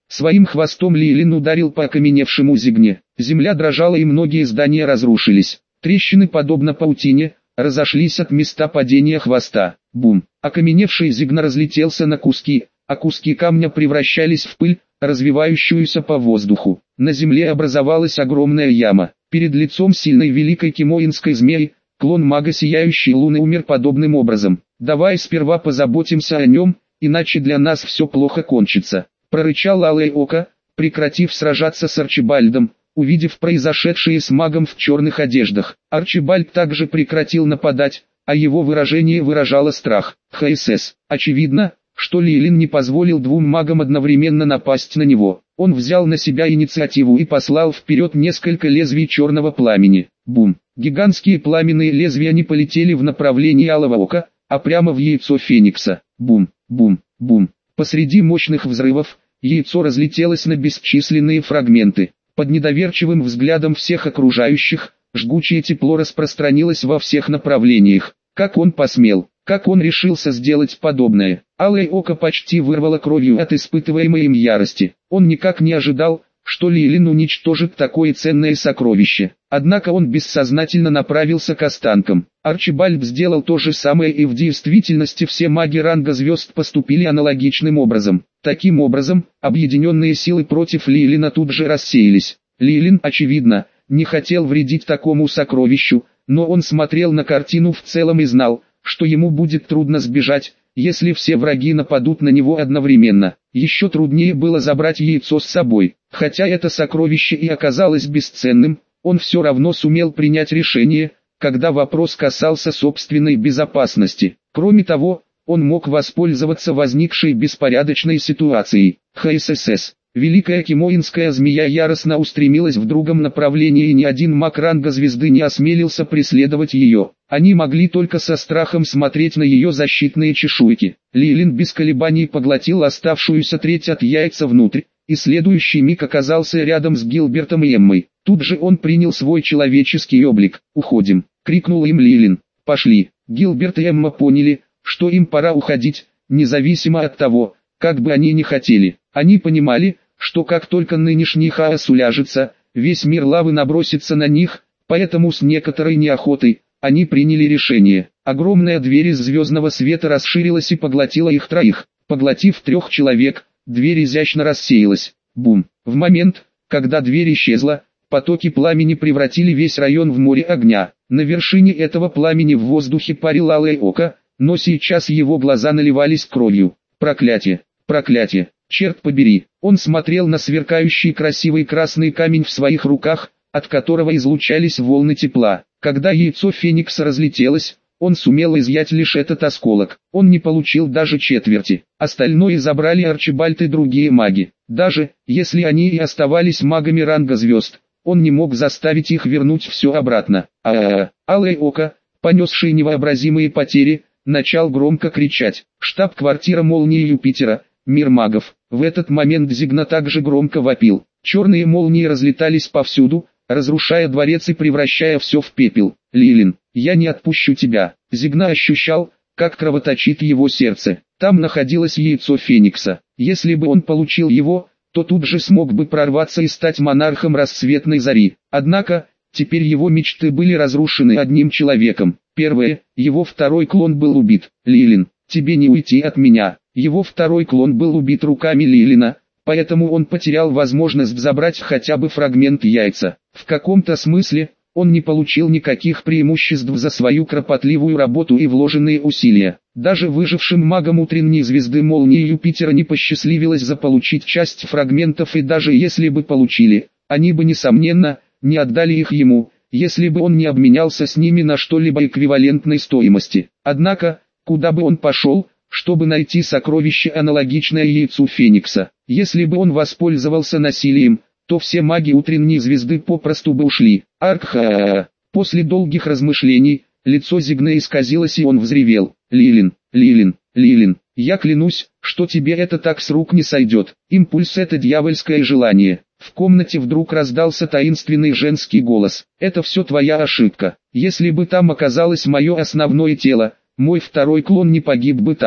Своим хвостом Лилин ударил по окаменевшему Зигне. Земля дрожала и многие здания разрушились. Трещины, подобно паутине, разошлись от места падения хвоста. Бум! Окаменевший Зигна разлетелся на куски, а куски камня превращались в пыль, развивающуюся по воздуху. На земле образовалась огромная яма. Перед лицом сильной великой кимоинской змеи, клон мага Сияющей Луны умер подобным образом. «Давай сперва позаботимся о нем, иначе для нас все плохо кончится», — прорычал Алое Око, прекратив сражаться с Арчибальдом, увидев произошедшее с магом в черных одеждах. Арчибальд также прекратил нападать, а его выражение выражало страх. ХСС. Очевидно, что Лилин не позволил двум магам одновременно напасть на него. Он взял на себя инициативу и послал вперед несколько лезвий черного пламени. Бум! Гигантские пламенные лезвия не полетели в направлении Алого Ока, а прямо в яйцо Феникса. Бум! Бум! Бум! Посреди мощных взрывов, яйцо разлетелось на бесчисленные фрагменты. Под недоверчивым взглядом всех окружающих, жгучее тепло распространилось во всех направлениях. Как он посмел? Как он решился сделать подобное? Алое Око почти вырвало кровью от испытываемой им ярости. Он никак не ожидал, что Лилин уничтожит такое ценное сокровище. Однако он бессознательно направился к останкам. Арчибальд сделал то же самое, и в действительности все маги ранга звезд поступили аналогичным образом. Таким образом, объединенные силы против Лилина тут же рассеялись. Лилин, очевидно, не хотел вредить такому сокровищу, но он смотрел на картину в целом и знал, что ему будет трудно сбежать, если все враги нападут на него одновременно. Еще труднее было забрать яйцо с собой. Хотя это сокровище и оказалось бесценным, он все равно сумел принять решение, когда вопрос касался собственной безопасности. Кроме того, он мог воспользоваться возникшей беспорядочной ситуацией. ХСС. Великая кимоинская змея яростно устремилась в другом направлении, и ни один маг ранга звезды не осмелился преследовать ее. Они могли только со страхом смотреть на ее защитные чешуйки. Лилин без колебаний поглотил оставшуюся треть от яйца внутрь, и следующий миг оказался рядом с Гилбертом и Эммой. Тут же он принял свой человеческий облик. «Уходим!» — крикнул им Лилин. «Пошли!» Гилберт и Эмма поняли, что им пора уходить, независимо от того, как бы они ни хотели. Они понимали, что как только нынешний хаос уляжется, весь мир лавы набросится на них, поэтому с некоторой неохотой они приняли решение. Огромная дверь из звездного света расширилась и поглотила их троих. Поглотив 3 человек, дверь изящно рассеялась. Бум! В момент, когда дверь исчезла, потоки пламени превратили весь район в море огня. На вершине этого пламени в воздухе парило Алое Око, но сейчас его глаза наливались кровью. Проклятие! Проклятие! Черт побери! Он смотрел на сверкающий красивый красный камень в своих руках, от которого излучались волны тепла. Когда яйцо Феникса разлетелось, он сумел изъять лишь этот осколок. Он не получил даже четверти. Остальное забрали Арчибальд и другие маги. Даже если они и оставались магами ранга звезд, он не мог заставить их вернуть все обратно. Алое Око, понесший невообразимые потери, начал громко кричать. Штаб-квартира молнии Юпитера, мир магов. В этот момент Зигна также громко вопил. Черные молнии разлетались повсюду, разрушая дворец и превращая все в пепел. «Лилин, я не отпущу тебя». Зигна ощущал, как кровоточит его сердце. Там находилось яйцо Феникса. Если бы он получил его, то тут же смог бы прорваться и стать монархом рассветной зари. Однако, теперь его мечты были разрушены одним человеком. Первое, его второй клон был убит. «Лилин, тебе не уйти от меня». Его второй клон был убит руками Лилина, поэтому он потерял возможность забрать хотя бы фрагмент яйца. В каком-то смысле, он не получил никаких преимуществ за свою кропотливую работу и вложенные усилия. Даже выжившим магам утренней звезды молнии Юпитера не посчастливилось заполучить часть фрагментов, и даже если бы получили, они бы несомненно, не отдали их ему, если бы он не обменялся с ними на что-либо эквивалентной стоимости. Однако, куда бы он пошел, чтобы найти сокровище, аналогичное яйцу Феникса? Если бы он воспользовался насилием, то все маги утренней звезды попросту бы ушли. Аркха! После долгих размышлений, лицо Зигны исказилось, и он взревел. «Лилин, Лилин, Лилин, я клянусь, что тебе это так с рук не сойдет». Импульс — это дьявольское желание. В комнате вдруг раздался таинственный женский голос. «Это все твоя ошибка. Если бы там оказалось мое основное тело, мой второй клон не погиб бы там».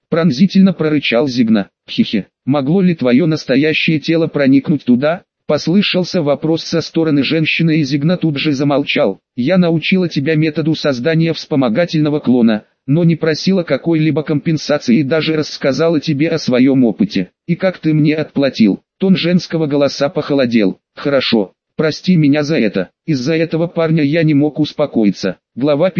Пронзительно прорычал Зигна. Хихи, могло ли твое настоящее тело проникнуть туда? Послышался вопрос со стороны женщины, и Зигна тут же замолчал. Я научила тебя методу создания вспомогательного клона, но не просила какой-либо компенсации и даже рассказала тебе о своем опыте. И как ты мне отплатил? Тон женского голоса похолодел. Хорошо, прости меня за это. Из-за этого парня я не мог успокоиться. Глава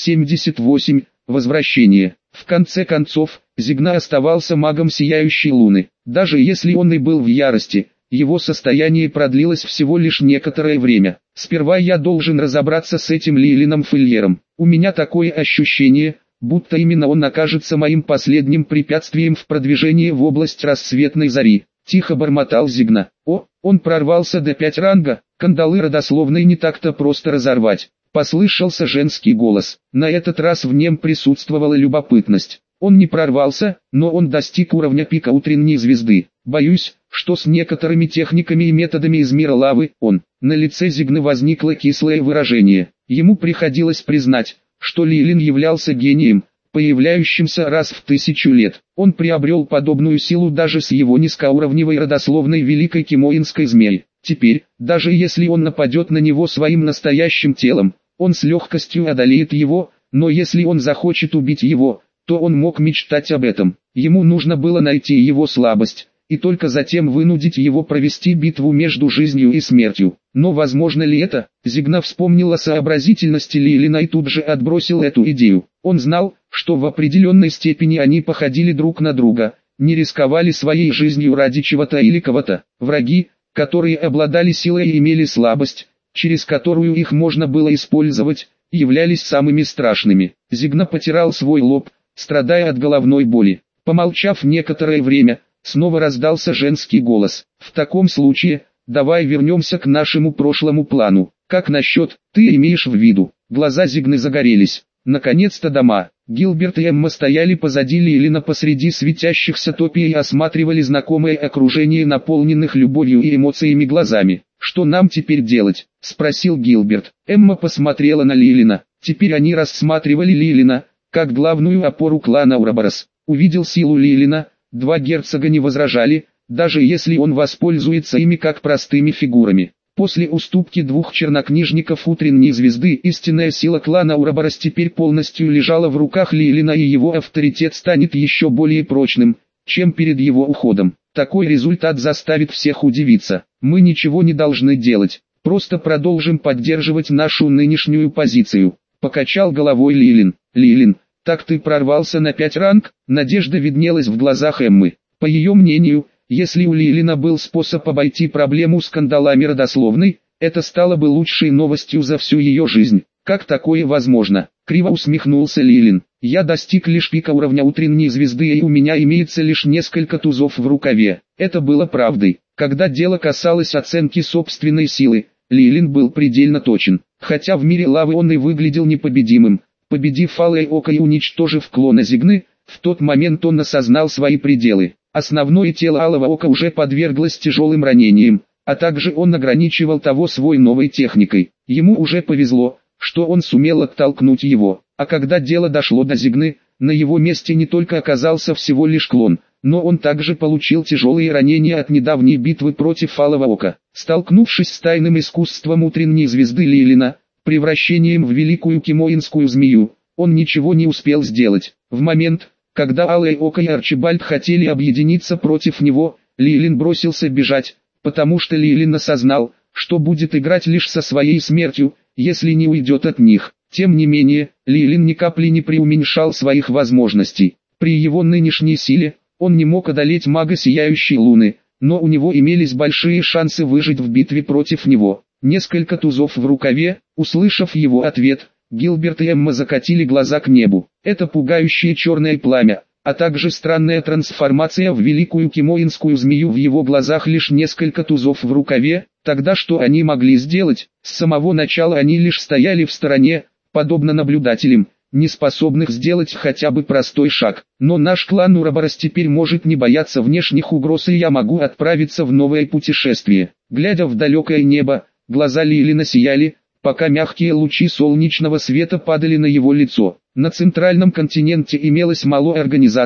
578. Возвращение. В конце концов, Зигна оставался магом Сияющей Луны. Даже если он и был в ярости, его состояние продлилось всего лишь некоторое время. Сперва я должен разобраться с этим Лилином Фельером. У меня такое ощущение, будто именно он окажется моим последним препятствием в продвижении в область рассветной зари. Тихо бормотал Зигна. О, он прорвался до 5 ранга, кандалы родословной не так-то просто разорвать. Послышался женский голос. На этот раз в нем присутствовала любопытность. Он не прорвался, но он достиг уровня пика утренней звезды. Боюсь, что с некоторыми техниками и методами из мира лавы На лице Зигны возникло кислое выражение. Ему приходилось признать, что Лилин являлся гением, появляющимся раз в 1000 лет. Он приобрел подобную силу даже с его низкоуровневой родословной великой кимоинской змеи. Теперь, даже если он нападет на него своим настоящим телом, он с легкостью одолеет его, но если он захочет убить его, то он мог мечтать об этом. Ему нужно было найти его слабость, и только затем вынудить его провести битву между жизнью и смертью. Но возможно ли это? Зигна вспомнил о сообразительности Лилина и тут же отбросил эту идею. Он знал, что в определенной степени они походили друг на друга, не рисковали своей жизнью ради чего-то или кого-то. Враги, которые обладали силой и имели слабость, через которую их можно было использовать, являлись самыми страшными. Зигна потирал свой лоб, страдая от головной боли. Помолчав некоторое время, снова раздался женский голос. В таком случае, давай вернемся к нашему прошлому плану. Как насчет, ты имеешь в виду? Глаза Зигны загорелись. Наконец-то дома. Гилберт и Эмма стояли позади Лилина посреди светящихся топий и осматривали знакомое окружение наполненных любовью и эмоциями глазами. «Что нам теперь делать?» – спросил Гилберт. Эмма посмотрела на Лилина. Теперь они рассматривали Лилина, как главную опору клана Ураборос. Увидел силу Лилина, два герцога не возражали, даже если он воспользуется ими как простыми фигурами. После уступки двух чернокнижников утренней звезды истинная сила клана Ураборос теперь полностью лежала в руках Лилина, и его авторитет станет еще более прочным, чем перед его уходом. Такой результат заставит всех удивиться. Мы ничего не должны делать, просто продолжим поддерживать нашу нынешнюю позицию. Покачал головой Лилин. Лилин, так ты прорвался на 5 ранг? Надежда виднелась в глазах Эммы. По ее мнению, если у Лилина был способ обойти проблему с кандалами родословной, это стало бы лучшей новостью за всю ее жизнь. Как такое возможно? Криво усмехнулся Лилин. Я достиг лишь пика уровня утренней звезды, и у меня имеется лишь несколько тузов в рукаве. Это было правдой. Когда дело касалось оценки собственной силы, Лилин был предельно точен. Хотя в мире лавы он и выглядел непобедимым, победив Алое Око и уничтожив клона Зигны, в тот момент он осознал свои пределы. Основное тело Алого Ока уже подверглось тяжелым ранениям, а также он ограничивал того свой новой техникой. Ему уже повезло, что он сумел оттолкнуть его, а когда дело дошло до Зигны, на его месте не только оказался всего лишь клон, но он также получил тяжелые ранения от недавней битвы против Алого Ока. Столкнувшись с тайным искусством утренней звезды Лилина, превращением в великую кимоинскую змею, он ничего не успел сделать. В момент, когда Алое Око и Арчибальд хотели объединиться против него, Лилин бросился бежать, потому что Лилин осознал, что будет играть лишь со своей смертью, если не уйдет от них. Тем не менее, Лилин ни капли не преуменьшал своих возможностей. При его нынешней силе, он не мог одолеть мага Сияющей Луны, но у него имелись большие шансы выжить в битве против него. Несколько тузов в рукаве. Услышав его ответ, Гилберт и Эмма закатили глаза к небу. Это пугающее черное пламя, а также странная трансформация в великую кимоинскую змею, в его глазах лишь несколько тузов в рукаве. Тогда что они могли сделать? С самого начала они лишь стояли в стороне, подобно наблюдателям, не способных сделать хотя бы простой шаг. Но наш клан Ураборос теперь может не бояться внешних угроз, и я могу отправиться в новое путешествие. Глядя в далекое небо, глаза Лилина сияли, пока мягкие лучи солнечного света падали на его лицо. На центральном континенте имелось мало организаций,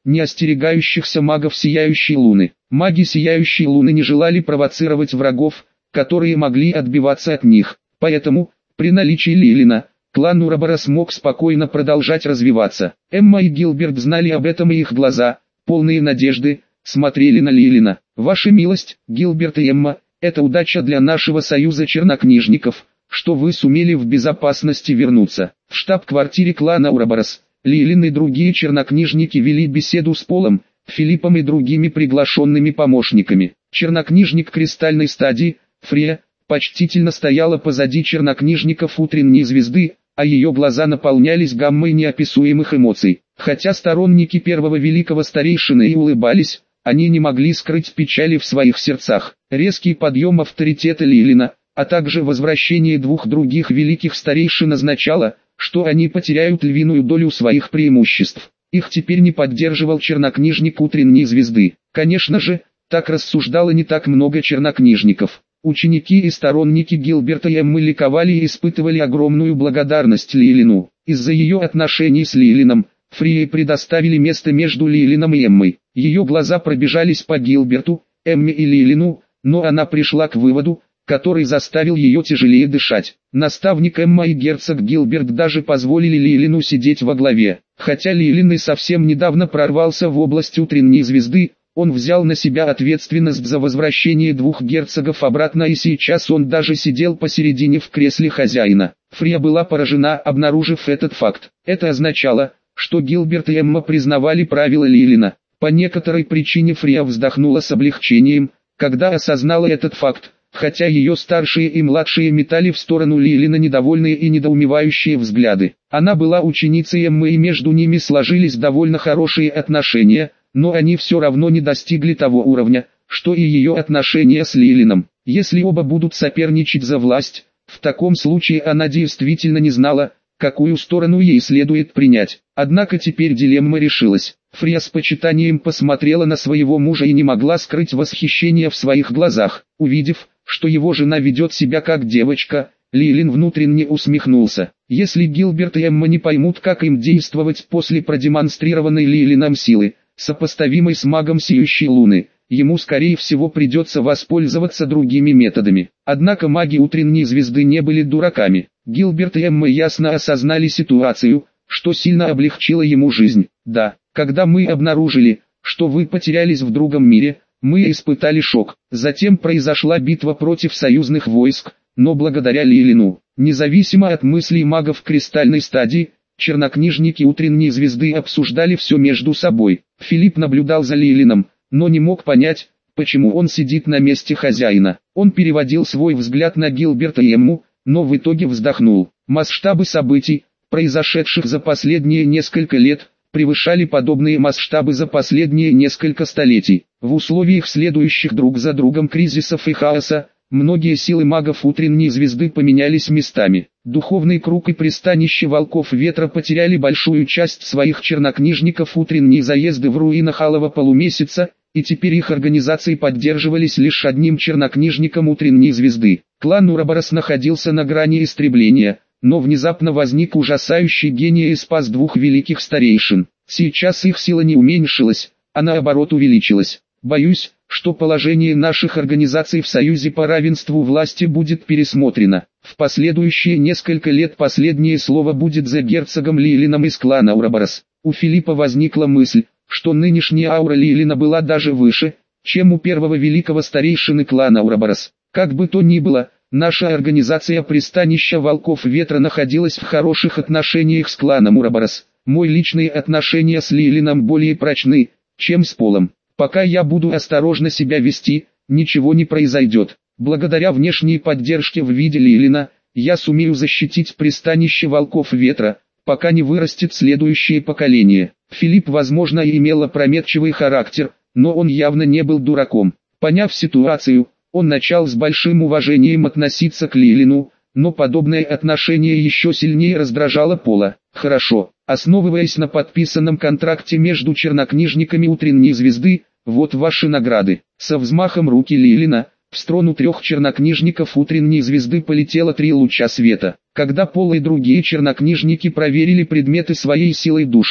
не остерегающихся магов Сияющей Луны. Маги Сияющей Луны не желали провоцировать врагов, которые могли отбиваться от них, поэтому, при наличии Лилина, клан Ураборос мог спокойно продолжать развиваться. Эмма и Гилберт знали об этом, и их глаза, полные надежды, смотрели на Лилина. «Ваша милость, Гилберт и Эмма, это удача для нашего союза чернокнижников, что вы сумели в безопасности вернуться». В штаб-квартире клана Ураборос, Лилин и другие чернокнижники вели беседу с Полом, Филиппом и другими приглашенными помощниками. Чернокнижник кристальной стадии, Фрия, почтительно стояла позади чернокнижников утренней звезды, а ее глаза наполнялись гаммой неописуемых эмоций. Хотя сторонники первого великого старейшины и улыбались, они не могли скрыть печали в своих сердцах. Резкий подъем авторитета Лилина, а также возвращение двух других великих старейшин означало, что они потеряют львиную долю своих преимуществ. Их теперь не поддерживал чернокнижник утренней звезды. Конечно же, так рассуждало не так много чернокнижников. Ученики и сторонники Гилберта и Эммы ликовали и испытывали огромную благодарность Лилину. Из-за ее отношений с Лилином, Фрии предоставили место между Лилином и Эммой. Ее глаза пробежались по Гилберту, Эмме и Лилину, но она пришла к выводу, который заставил ее тяжелее дышать. Наставник Эмма и герцог Гилберт даже позволили Лилину сидеть во главе. Хотя Лилин и совсем недавно прорвался в область утренней звезды, он взял на себя ответственность за возвращение двух герцогов обратно, и сейчас он даже сидел посередине в кресле хозяина. Фрия была поражена, обнаружив этот факт. Это означало, что Гилберт и Эмма признавали правила Лилина. По некоторой причине Фрия вздохнула с облегчением, когда осознала этот факт, хотя ее старшие и младшие метали в сторону Лилина недовольные и недоумевающие взгляды. Она была ученицей Эммы, и между ними сложились довольно хорошие отношения, но они все равно не достигли того уровня, что и ее отношения с Лилином. Если оба будут соперничать за власть, в таком случае она действительно не знала, какую сторону ей следует принять. Однако теперь дилемма решилась. Фрия с почитанием посмотрела на своего мужа и не могла скрыть восхищение в своих глазах. Увидев, что его жена ведет себя как девочка, Лилин внутренне усмехнулся. Если Гилберт и Эмма не поймут, как им действовать после продемонстрированной Лилином силы, сопоставимой с магом Сияющей Луны, ему скорее всего придется воспользоваться другими методами. Однако маги утренней звезды не были дураками. Гилберт и Эмма ясно осознали ситуацию, что сильно облегчило ему жизнь. Да, когда мы обнаружили, что вы потерялись в другом мире, мы испытали шок. Затем произошла битва против союзных войск, но благодаря Лилину, независимо от мыслей магов кристальной стадии, чернокнижники утренней звезды обсуждали все между собой. Филипп наблюдал за Лилином, но не мог понять, почему он сидит на месте хозяина. Он переводил свой взгляд на Гилберта и Эмму, но в итоге вздохнул. Масштабы событий, произошедших за последние несколько лет, превышали подобные масштабы за последние несколько столетий. В условиях следующих друг за другом кризисов и хаоса, многие силы магов утренней звезды поменялись местами. Духовный круг и пристанище волков ветра потеряли большую часть своих чернокнижников, утренние заезды в руинах Алого полумесяца, и теперь их организации поддерживались лишь одним чернокнижником утренней звезды. Клан Ураборос находился на грани истребления, но внезапно возник ужасающий гений и спас двух великих старейшин. Сейчас их сила не уменьшилась, а наоборот увеличилась. Боюсь, что положение наших организаций в Союзе по равенству власти будет пересмотрено. В последующие несколько лет последнее слово будет за герцогом Лилином из клана Ураборос. У Филиппа возникла мысль, что нынешняя аура Лилина была даже выше, чем у первого великого старейшины клана Ураборос. Как бы то ни было, наша организация пристанища волков ветра находилась в хороших отношениях с кланом Ураборос. Мои личные отношения с Лилином более прочны, чем с Полом. Пока я буду осторожно себя вести, ничего не произойдет. Благодаря внешней поддержке в виде Лилина, я сумею защитить пристанище волков ветра, пока не вырастет следующее поколение. Филипп, возможно, и имел опрометчивый характер, но он явно не был дураком. Поняв ситуацию, он начал с большим уважением относиться к Лилину, но подобное отношение еще сильнее раздражало Пола. Хорошо, основываясь на подписанном контракте между чернокнижниками утренней звезды, вот ваши награды. Со взмахом руки Лилина, в сторону трех чернокнижников утренней звезды полетело 3 луча света. Когда Пол и другие чернокнижники проверили предметы своей силой души,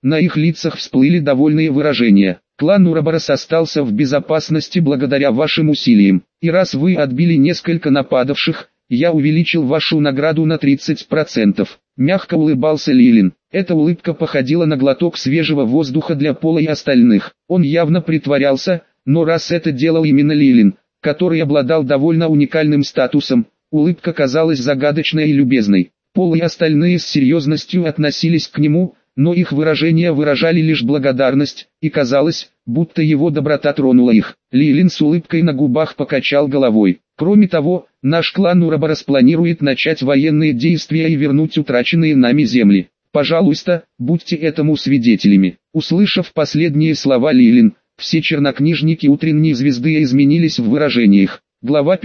На их лицах всплыли довольные выражения. Клан Ураборос остался в безопасности благодаря вашим усилиям. И раз вы отбили несколько нападавших, я увеличил вашу награду на 30%. Мягко улыбался Лилин. Эта улыбка походила на глоток свежего воздуха для Пола и остальных. Он явно притворялся, но раз это делал именно Лилин, который обладал довольно уникальным статусом, улыбка казалась загадочной и любезной. Пол и остальные с серьезностью относились к нему, но их выражения выражали лишь благодарность, и казалось, будто его доброта тронула их. Лилин с улыбкой на губах покачал головой. Кроме того, наш клан Ураборос планирует начать военные действия и вернуть утраченные нами земли. Пожалуйста, будьте этому свидетелями. Услышав последние слова Лилин, все чернокнижники утренней звезды изменились в выражениях. Глава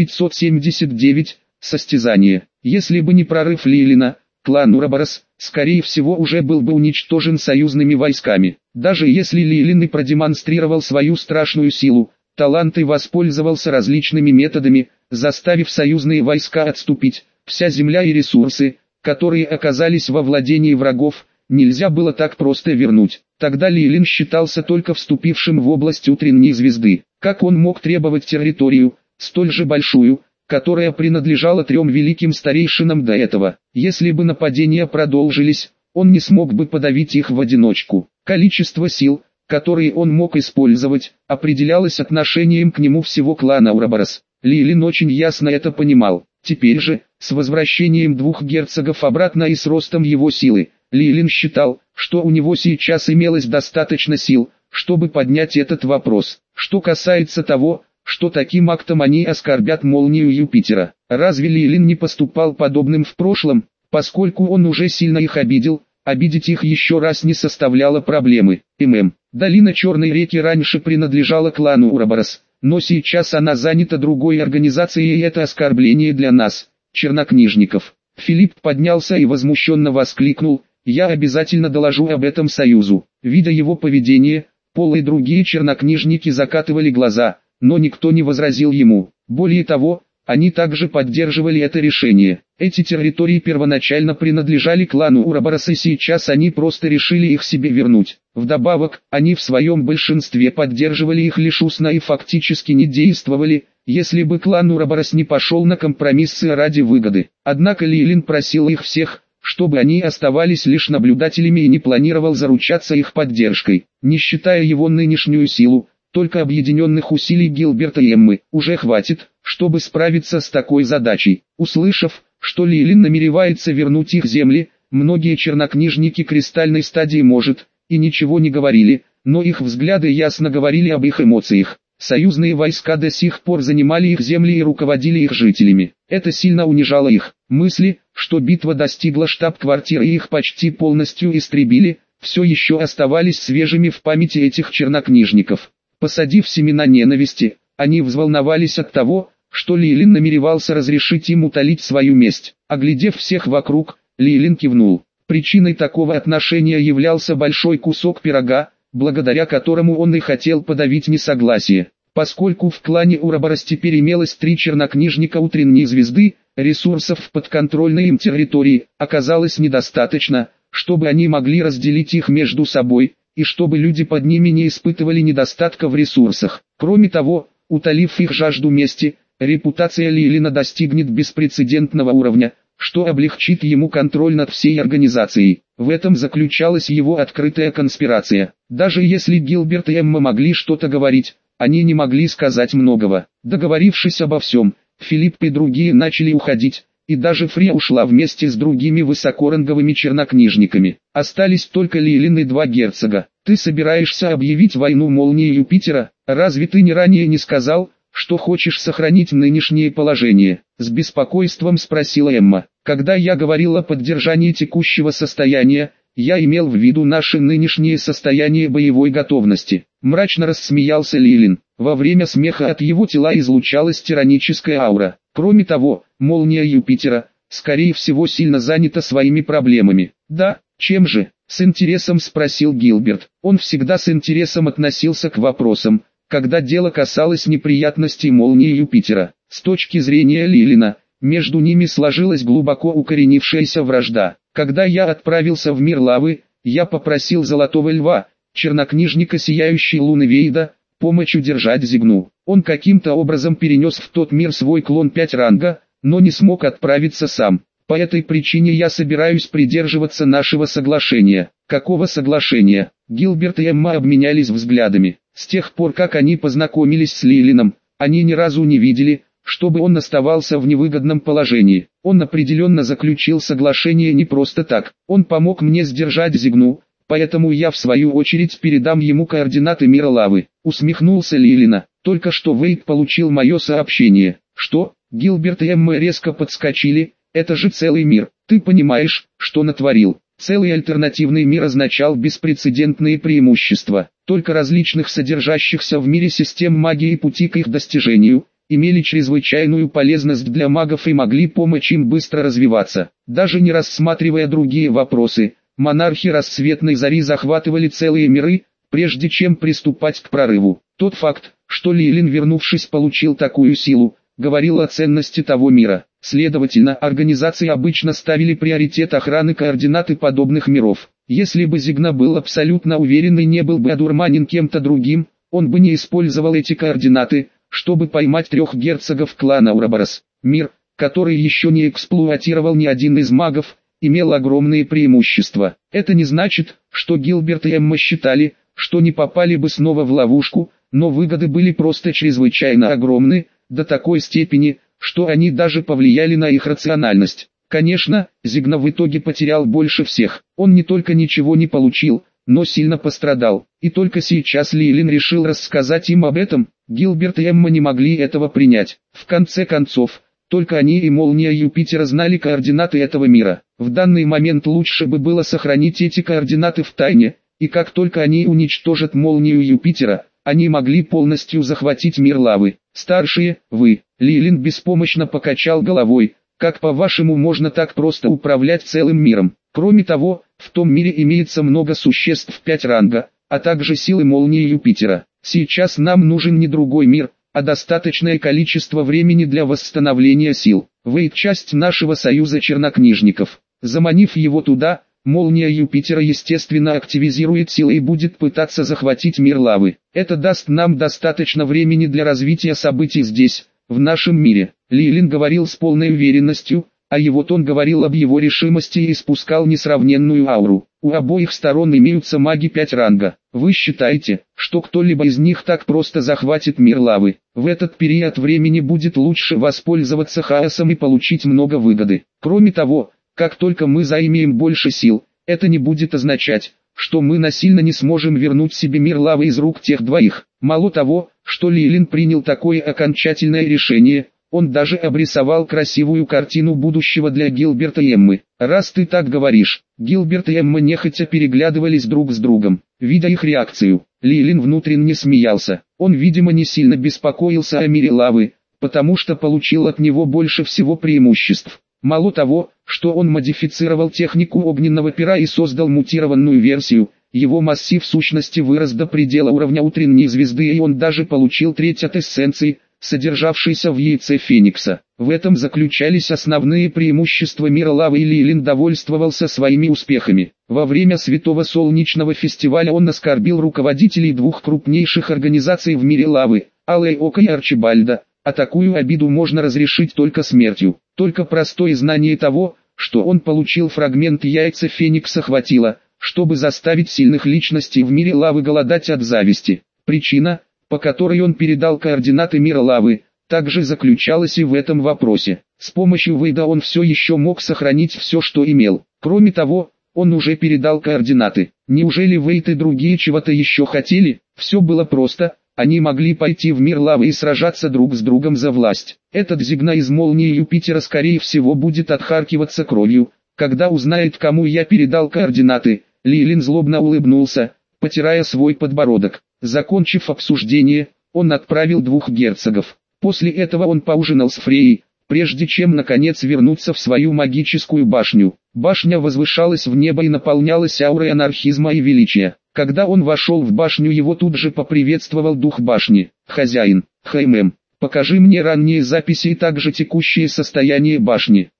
579. Состязание. Если бы не прорыв Лилина, клан Ураборос, скорее всего, уже был бы уничтожен союзными войсками. Даже если Лилин и продемонстрировал свою страшную силу, талант и воспользовался различными методами, заставив союзные войска отступить, вся земля и ресурсы, которые оказались во владении врагов, нельзя было так просто вернуть. Тогда Лилин считался только вступившим в область утренней звезды. Как он мог требовать территорию, столь же большую, которая принадлежала 3 великим старейшинам до этого? Если бы нападения продолжились, он не смог бы подавить их в одиночку. Количество сил, которые он мог использовать, определялось отношением к нему всего клана Ураборос. Лилин очень ясно это понимал. Теперь же, с возвращением 2 герцогов обратно и с ростом его силы, Лилин считал, что у него сейчас имелось достаточно сил, чтобы поднять этот вопрос. Что касается того, что таким актом они оскорбят молнию Юпитера, разве Лилин не поступал подобным в прошлом? Поскольку он уже сильно их обидел, обидеть их еще раз не составляло проблемы. Долина Черной реки раньше принадлежала клану Ураборос, но сейчас она занята другой организацией, и это оскорбление для нас, чернокнижников. Филипп поднялся и возмущенно воскликнул: «Я обязательно доложу об этом союзу». Видя его поведение, Пол и другие чернокнижники закатывали глаза, но никто не возразил ему. Более того, они также поддерживали это решение. Эти территории первоначально принадлежали клану Ураборос, и сейчас они просто решили их себе вернуть. Вдобавок, они в своем большинстве поддерживали их лишь устно и фактически не действовали, если бы клан Ураборос не пошел на компромиссы ради выгоды. Однако Лилин просил их всех, чтобы они оставались лишь наблюдателями, и не планировал заручаться их поддержкой. Не считая его нынешнюю силу, только объединенных усилий Гилберта и Эммы уже хватит, чтобы справиться с такой задачей. Услышав, что Лилин намеревается вернуть их земли, многие чернокнижники кристальной стадии может, и ничего не говорили, но их взгляды ясно говорили об их эмоциях. Союзные войска до сих пор занимали их земли и руководили их жителями. Это сильно унижало их. Мысли, что битва достигла штаб-квартиры и их почти полностью истребили, все еще оставались свежими в памяти этих чернокнижников. Посадив семена ненависти, они взволновались от того, что Лилин намеревался разрешить им утолить свою месть. Оглядев всех вокруг, Лилин кивнул. Причиной такого отношения являлся большой кусок пирога, благодаря которому он и хотел подавить несогласие. Поскольку в клане Ураборос теперь имелось 3 чернокнижника утренней звезды, ресурсов в подконтрольной им территории оказалось недостаточно, чтобы они могли разделить их между собой, и чтобы люди под ними не испытывали недостатка в ресурсах. Кроме того, утолив их жажду мести, репутация Лилина достигнет беспрецедентного уровня, что облегчит ему контроль над всей организацией. В этом заключалась его открытая конспирация. Даже если Гилберт и Эмма могли что-то говорить, они не могли сказать многого. Договорившись обо всем, Филипп и другие начали уходить, и даже Фрия ушла вместе с другими высокоранговыми чернокнижниками. Остались только Лилин и 2 герцога. «Ты собираешься объявить войну молнии Юпитера? Разве ты не ранее не сказал, что хочешь сохранить нынешнее положение?» С беспокойством спросила Эмма. «Когда я говорил о поддержании текущего состояния, я имел в виду наше нынешнее состояние боевой готовности». Мрачно рассмеялся Лилин. Во время смеха от его тела излучалась тираническая аура. Кроме того, молния Юпитера, скорее всего, сильно занята своими проблемами. «Да, чем же?» — с интересом спросил Гилберт. Он всегда с интересом относился к вопросам, когда дело касалось неприятностей молнии Юпитера. С точки зрения Лилина, между ними сложилась глубоко укоренившаяся вражда. «Когда я отправился в мир лавы, я попросил Золотого Льва, чернокнижника Сияющей Луны Вейда, помочь удержать Зигну. Он каким-то образом перенес в тот мир свой клон 5 ранга, но не смог отправиться сам. По этой причине я собираюсь придерживаться нашего соглашения. Какого соглашения? Гилберт и Эмма обменялись взглядами. С тех пор, как они познакомились с Лейлином, они ни разу не видели, чтобы он оставался в невыгодном положении. Он определенно заключил соглашение не просто так. Он помог мне сдержать Зигну, поэтому я в свою очередь передам ему координаты мира лавы. Усмехнулся Лейлина. Только что Вейд получил мое сообщение. Что? Гилберт и Эмма резко подскочили. Это же целый мир. Ты понимаешь, что натворил? Целый альтернативный мир означал беспрецедентные преимущества. Только различных содержащихся в мире систем магии и пути к их достижению имели чрезвычайную полезность для магов и могли помочь им быстро развиваться. Даже не рассматривая другие вопросы, монархи Рассветной Зари захватывали целые миры, прежде чем приступать к прорыву. Тот факт, что Лейлин, вернувшись, получил такую силу, говорил о ценности того мира. Следовательно, организации обычно ставили приоритет охраны координаты подобных миров. Если бы Зигна был абсолютно уверен и не был бы одурманен кем-то другим, он бы не использовал эти координаты, чтобы поймать 3 герцогов клана Ураборос. Мир, который еще не эксплуатировал ни один из магов, имел огромные преимущества. Это не значит, что Гилберт и Эмма считали, что не попали бы снова в ловушку, но выгоды были просто чрезвычайно огромны, до такой степени, что они даже повлияли на их рациональность. Конечно, Зигна в итоге потерял больше всех. Он не только ничего не получил, но сильно пострадал. И только сейчас Лейлин решил рассказать им об этом. Гилберт и Эмма не могли этого принять. В конце концов, только они и Молния Юпитера знали координаты этого мира. В данный момент лучше бы было сохранить эти координаты в тайне, и как только они уничтожат Молнию Юпитера, они могли полностью захватить мир лавы. Старшие, вы. Лейлин беспомощно покачал головой. Как по-вашему можно так просто управлять целым миром? Кроме того, в том мире имеется много существ 5 ранга, а также силы Молнии Юпитера. Сейчас нам нужен не другой мир, а достаточное количество времени для восстановления сил. Вейд — часть нашего союза чернокнижников. Заманив его туда, Молния Юпитера естественно активизирует силы и будет пытаться захватить мир лавы. Это даст нам достаточно времени для развития событий здесь, в нашем мире. Лейлин говорил с полной уверенностью, а его тон говорил об его решимости и испускал несравненную ауру. У обоих сторон имеются маги 5 ранга. Вы считаете, что кто-либо из них так просто захватит мир лавы? В этот период времени будет лучше воспользоваться хаосом и получить много выгоды. Кроме того, как только мы заимеем больше сил, это не будет означать, что мы насильно не сможем вернуть себе мир лавы из рук тех двоих. Мало того, что Лейлин принял такое окончательное решение, он даже обрисовал красивую картину будущего для Гилберта и Эммы. Раз ты так говоришь, Гилберт и Эмма нехотя переглядывались друг с другом. Видя их реакцию, Лейлин внутренне смеялся. Он, видимо, не сильно беспокоился о мире лавы, потому что получил от него больше всего преимуществ. Мало того, что он модифицировал технику огненного пера и создал мутированную версию, его массив сущности вырос до предела уровня утренней звезды, и он даже получил треть от эссенции, содержавшейся в яйце Феникса. В этом заключались основные преимущества мира лавы, и Лейлин довольствовался своими успехами. Во время Святого Солнечного фестиваля он оскорбил руководителей 2 крупнейших организаций в мире лавы, Алое Око и Арчибальда, а такую обиду можно разрешить только смертью. Только простое знание того, что он получил фрагмент яйца Феникса, хватило, чтобы заставить сильных личностей в мире лавы голодать от зависти. Причина, по которой он передал координаты мира лавы, также заключалась и в этом вопросе. С помощью Вейда он все еще мог сохранить все, что имел. Кроме того, он уже передал координаты. Неужели Вейд и другие чего-то еще хотели? Все было просто. Они могли пойти в мир лавы и сражаться друг с другом за власть. Этот Зигна из Молнии Юпитера скорее всего будет отхаркиваться кровью, когда узнает, кому я передал координаты. Лейлин злобно улыбнулся, потирая свой подбородок. Закончив обсуждение, он отправил 2 герцогов. После этого он поужинал с Фреей, прежде чем наконец вернуться в свою магическую башню. Башня возвышалась в небо и наполнялась аурой анархизма и величия. Когда он вошел в башню, его тут же поприветствовал дух башни. «Хозяин, Хаймем, покажи мне ранние записи и также текущее состояние башни».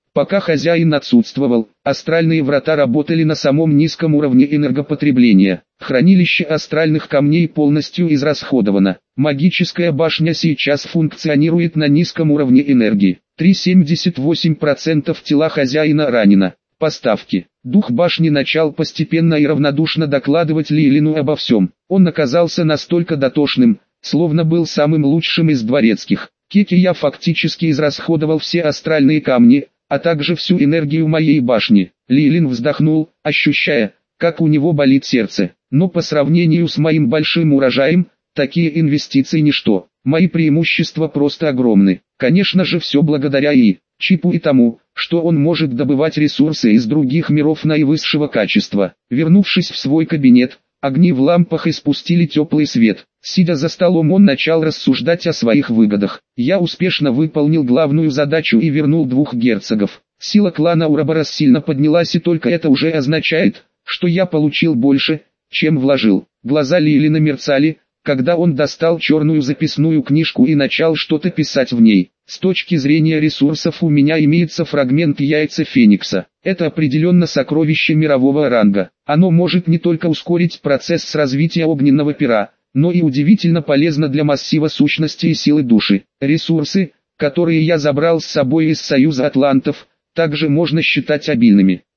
Пока хозяин отсутствовал, астральные врата работали на самом низком уровне энергопотребления. Хранилище астральных камней полностью израсходовано. Магическая башня сейчас функционирует на низком уровне энергии. 3,78% тела хозяина ранено. Поставки. Дух башни начал постепенно и равнодушно докладывать Лилину обо всем. Он оказался настолько дотошным, словно был самым лучшим из дворецких. Я фактически израсходовал все астральные камни, а также всю энергию моей башни. Лилин вздохнул, ощущая, как у него болит сердце. Но по сравнению с моим большим урожаем, такие инвестиции ничто. Мои преимущества просто огромны. Конечно же, все благодаря Чипу и тому, что он может добывать ресурсы из других миров наивысшего качества. Вернувшись в свой кабинет, огни в лампах испустили теплый свет. Сидя за столом, он начал рассуждать о своих выгодах. Я успешно выполнил главную задачу и вернул 2 герцогов. Сила клана Ураборос сильно поднялась, и только это уже означает, что я получил больше, чем вложил. Глаза Лилина мерцали, когда он достал черную записную книжку и начал что-то писать в ней. С точки зрения ресурсов у меня имеется фрагмент яйца Феникса. Это определенно сокровище мирового ранга. Оно может не только ускорить процесс развития огненного пера, но и удивительно полезно для массива сущности и силы души. Ресурсы, которые я забрал с собой из Союза Атлантов, также можно считать обильными.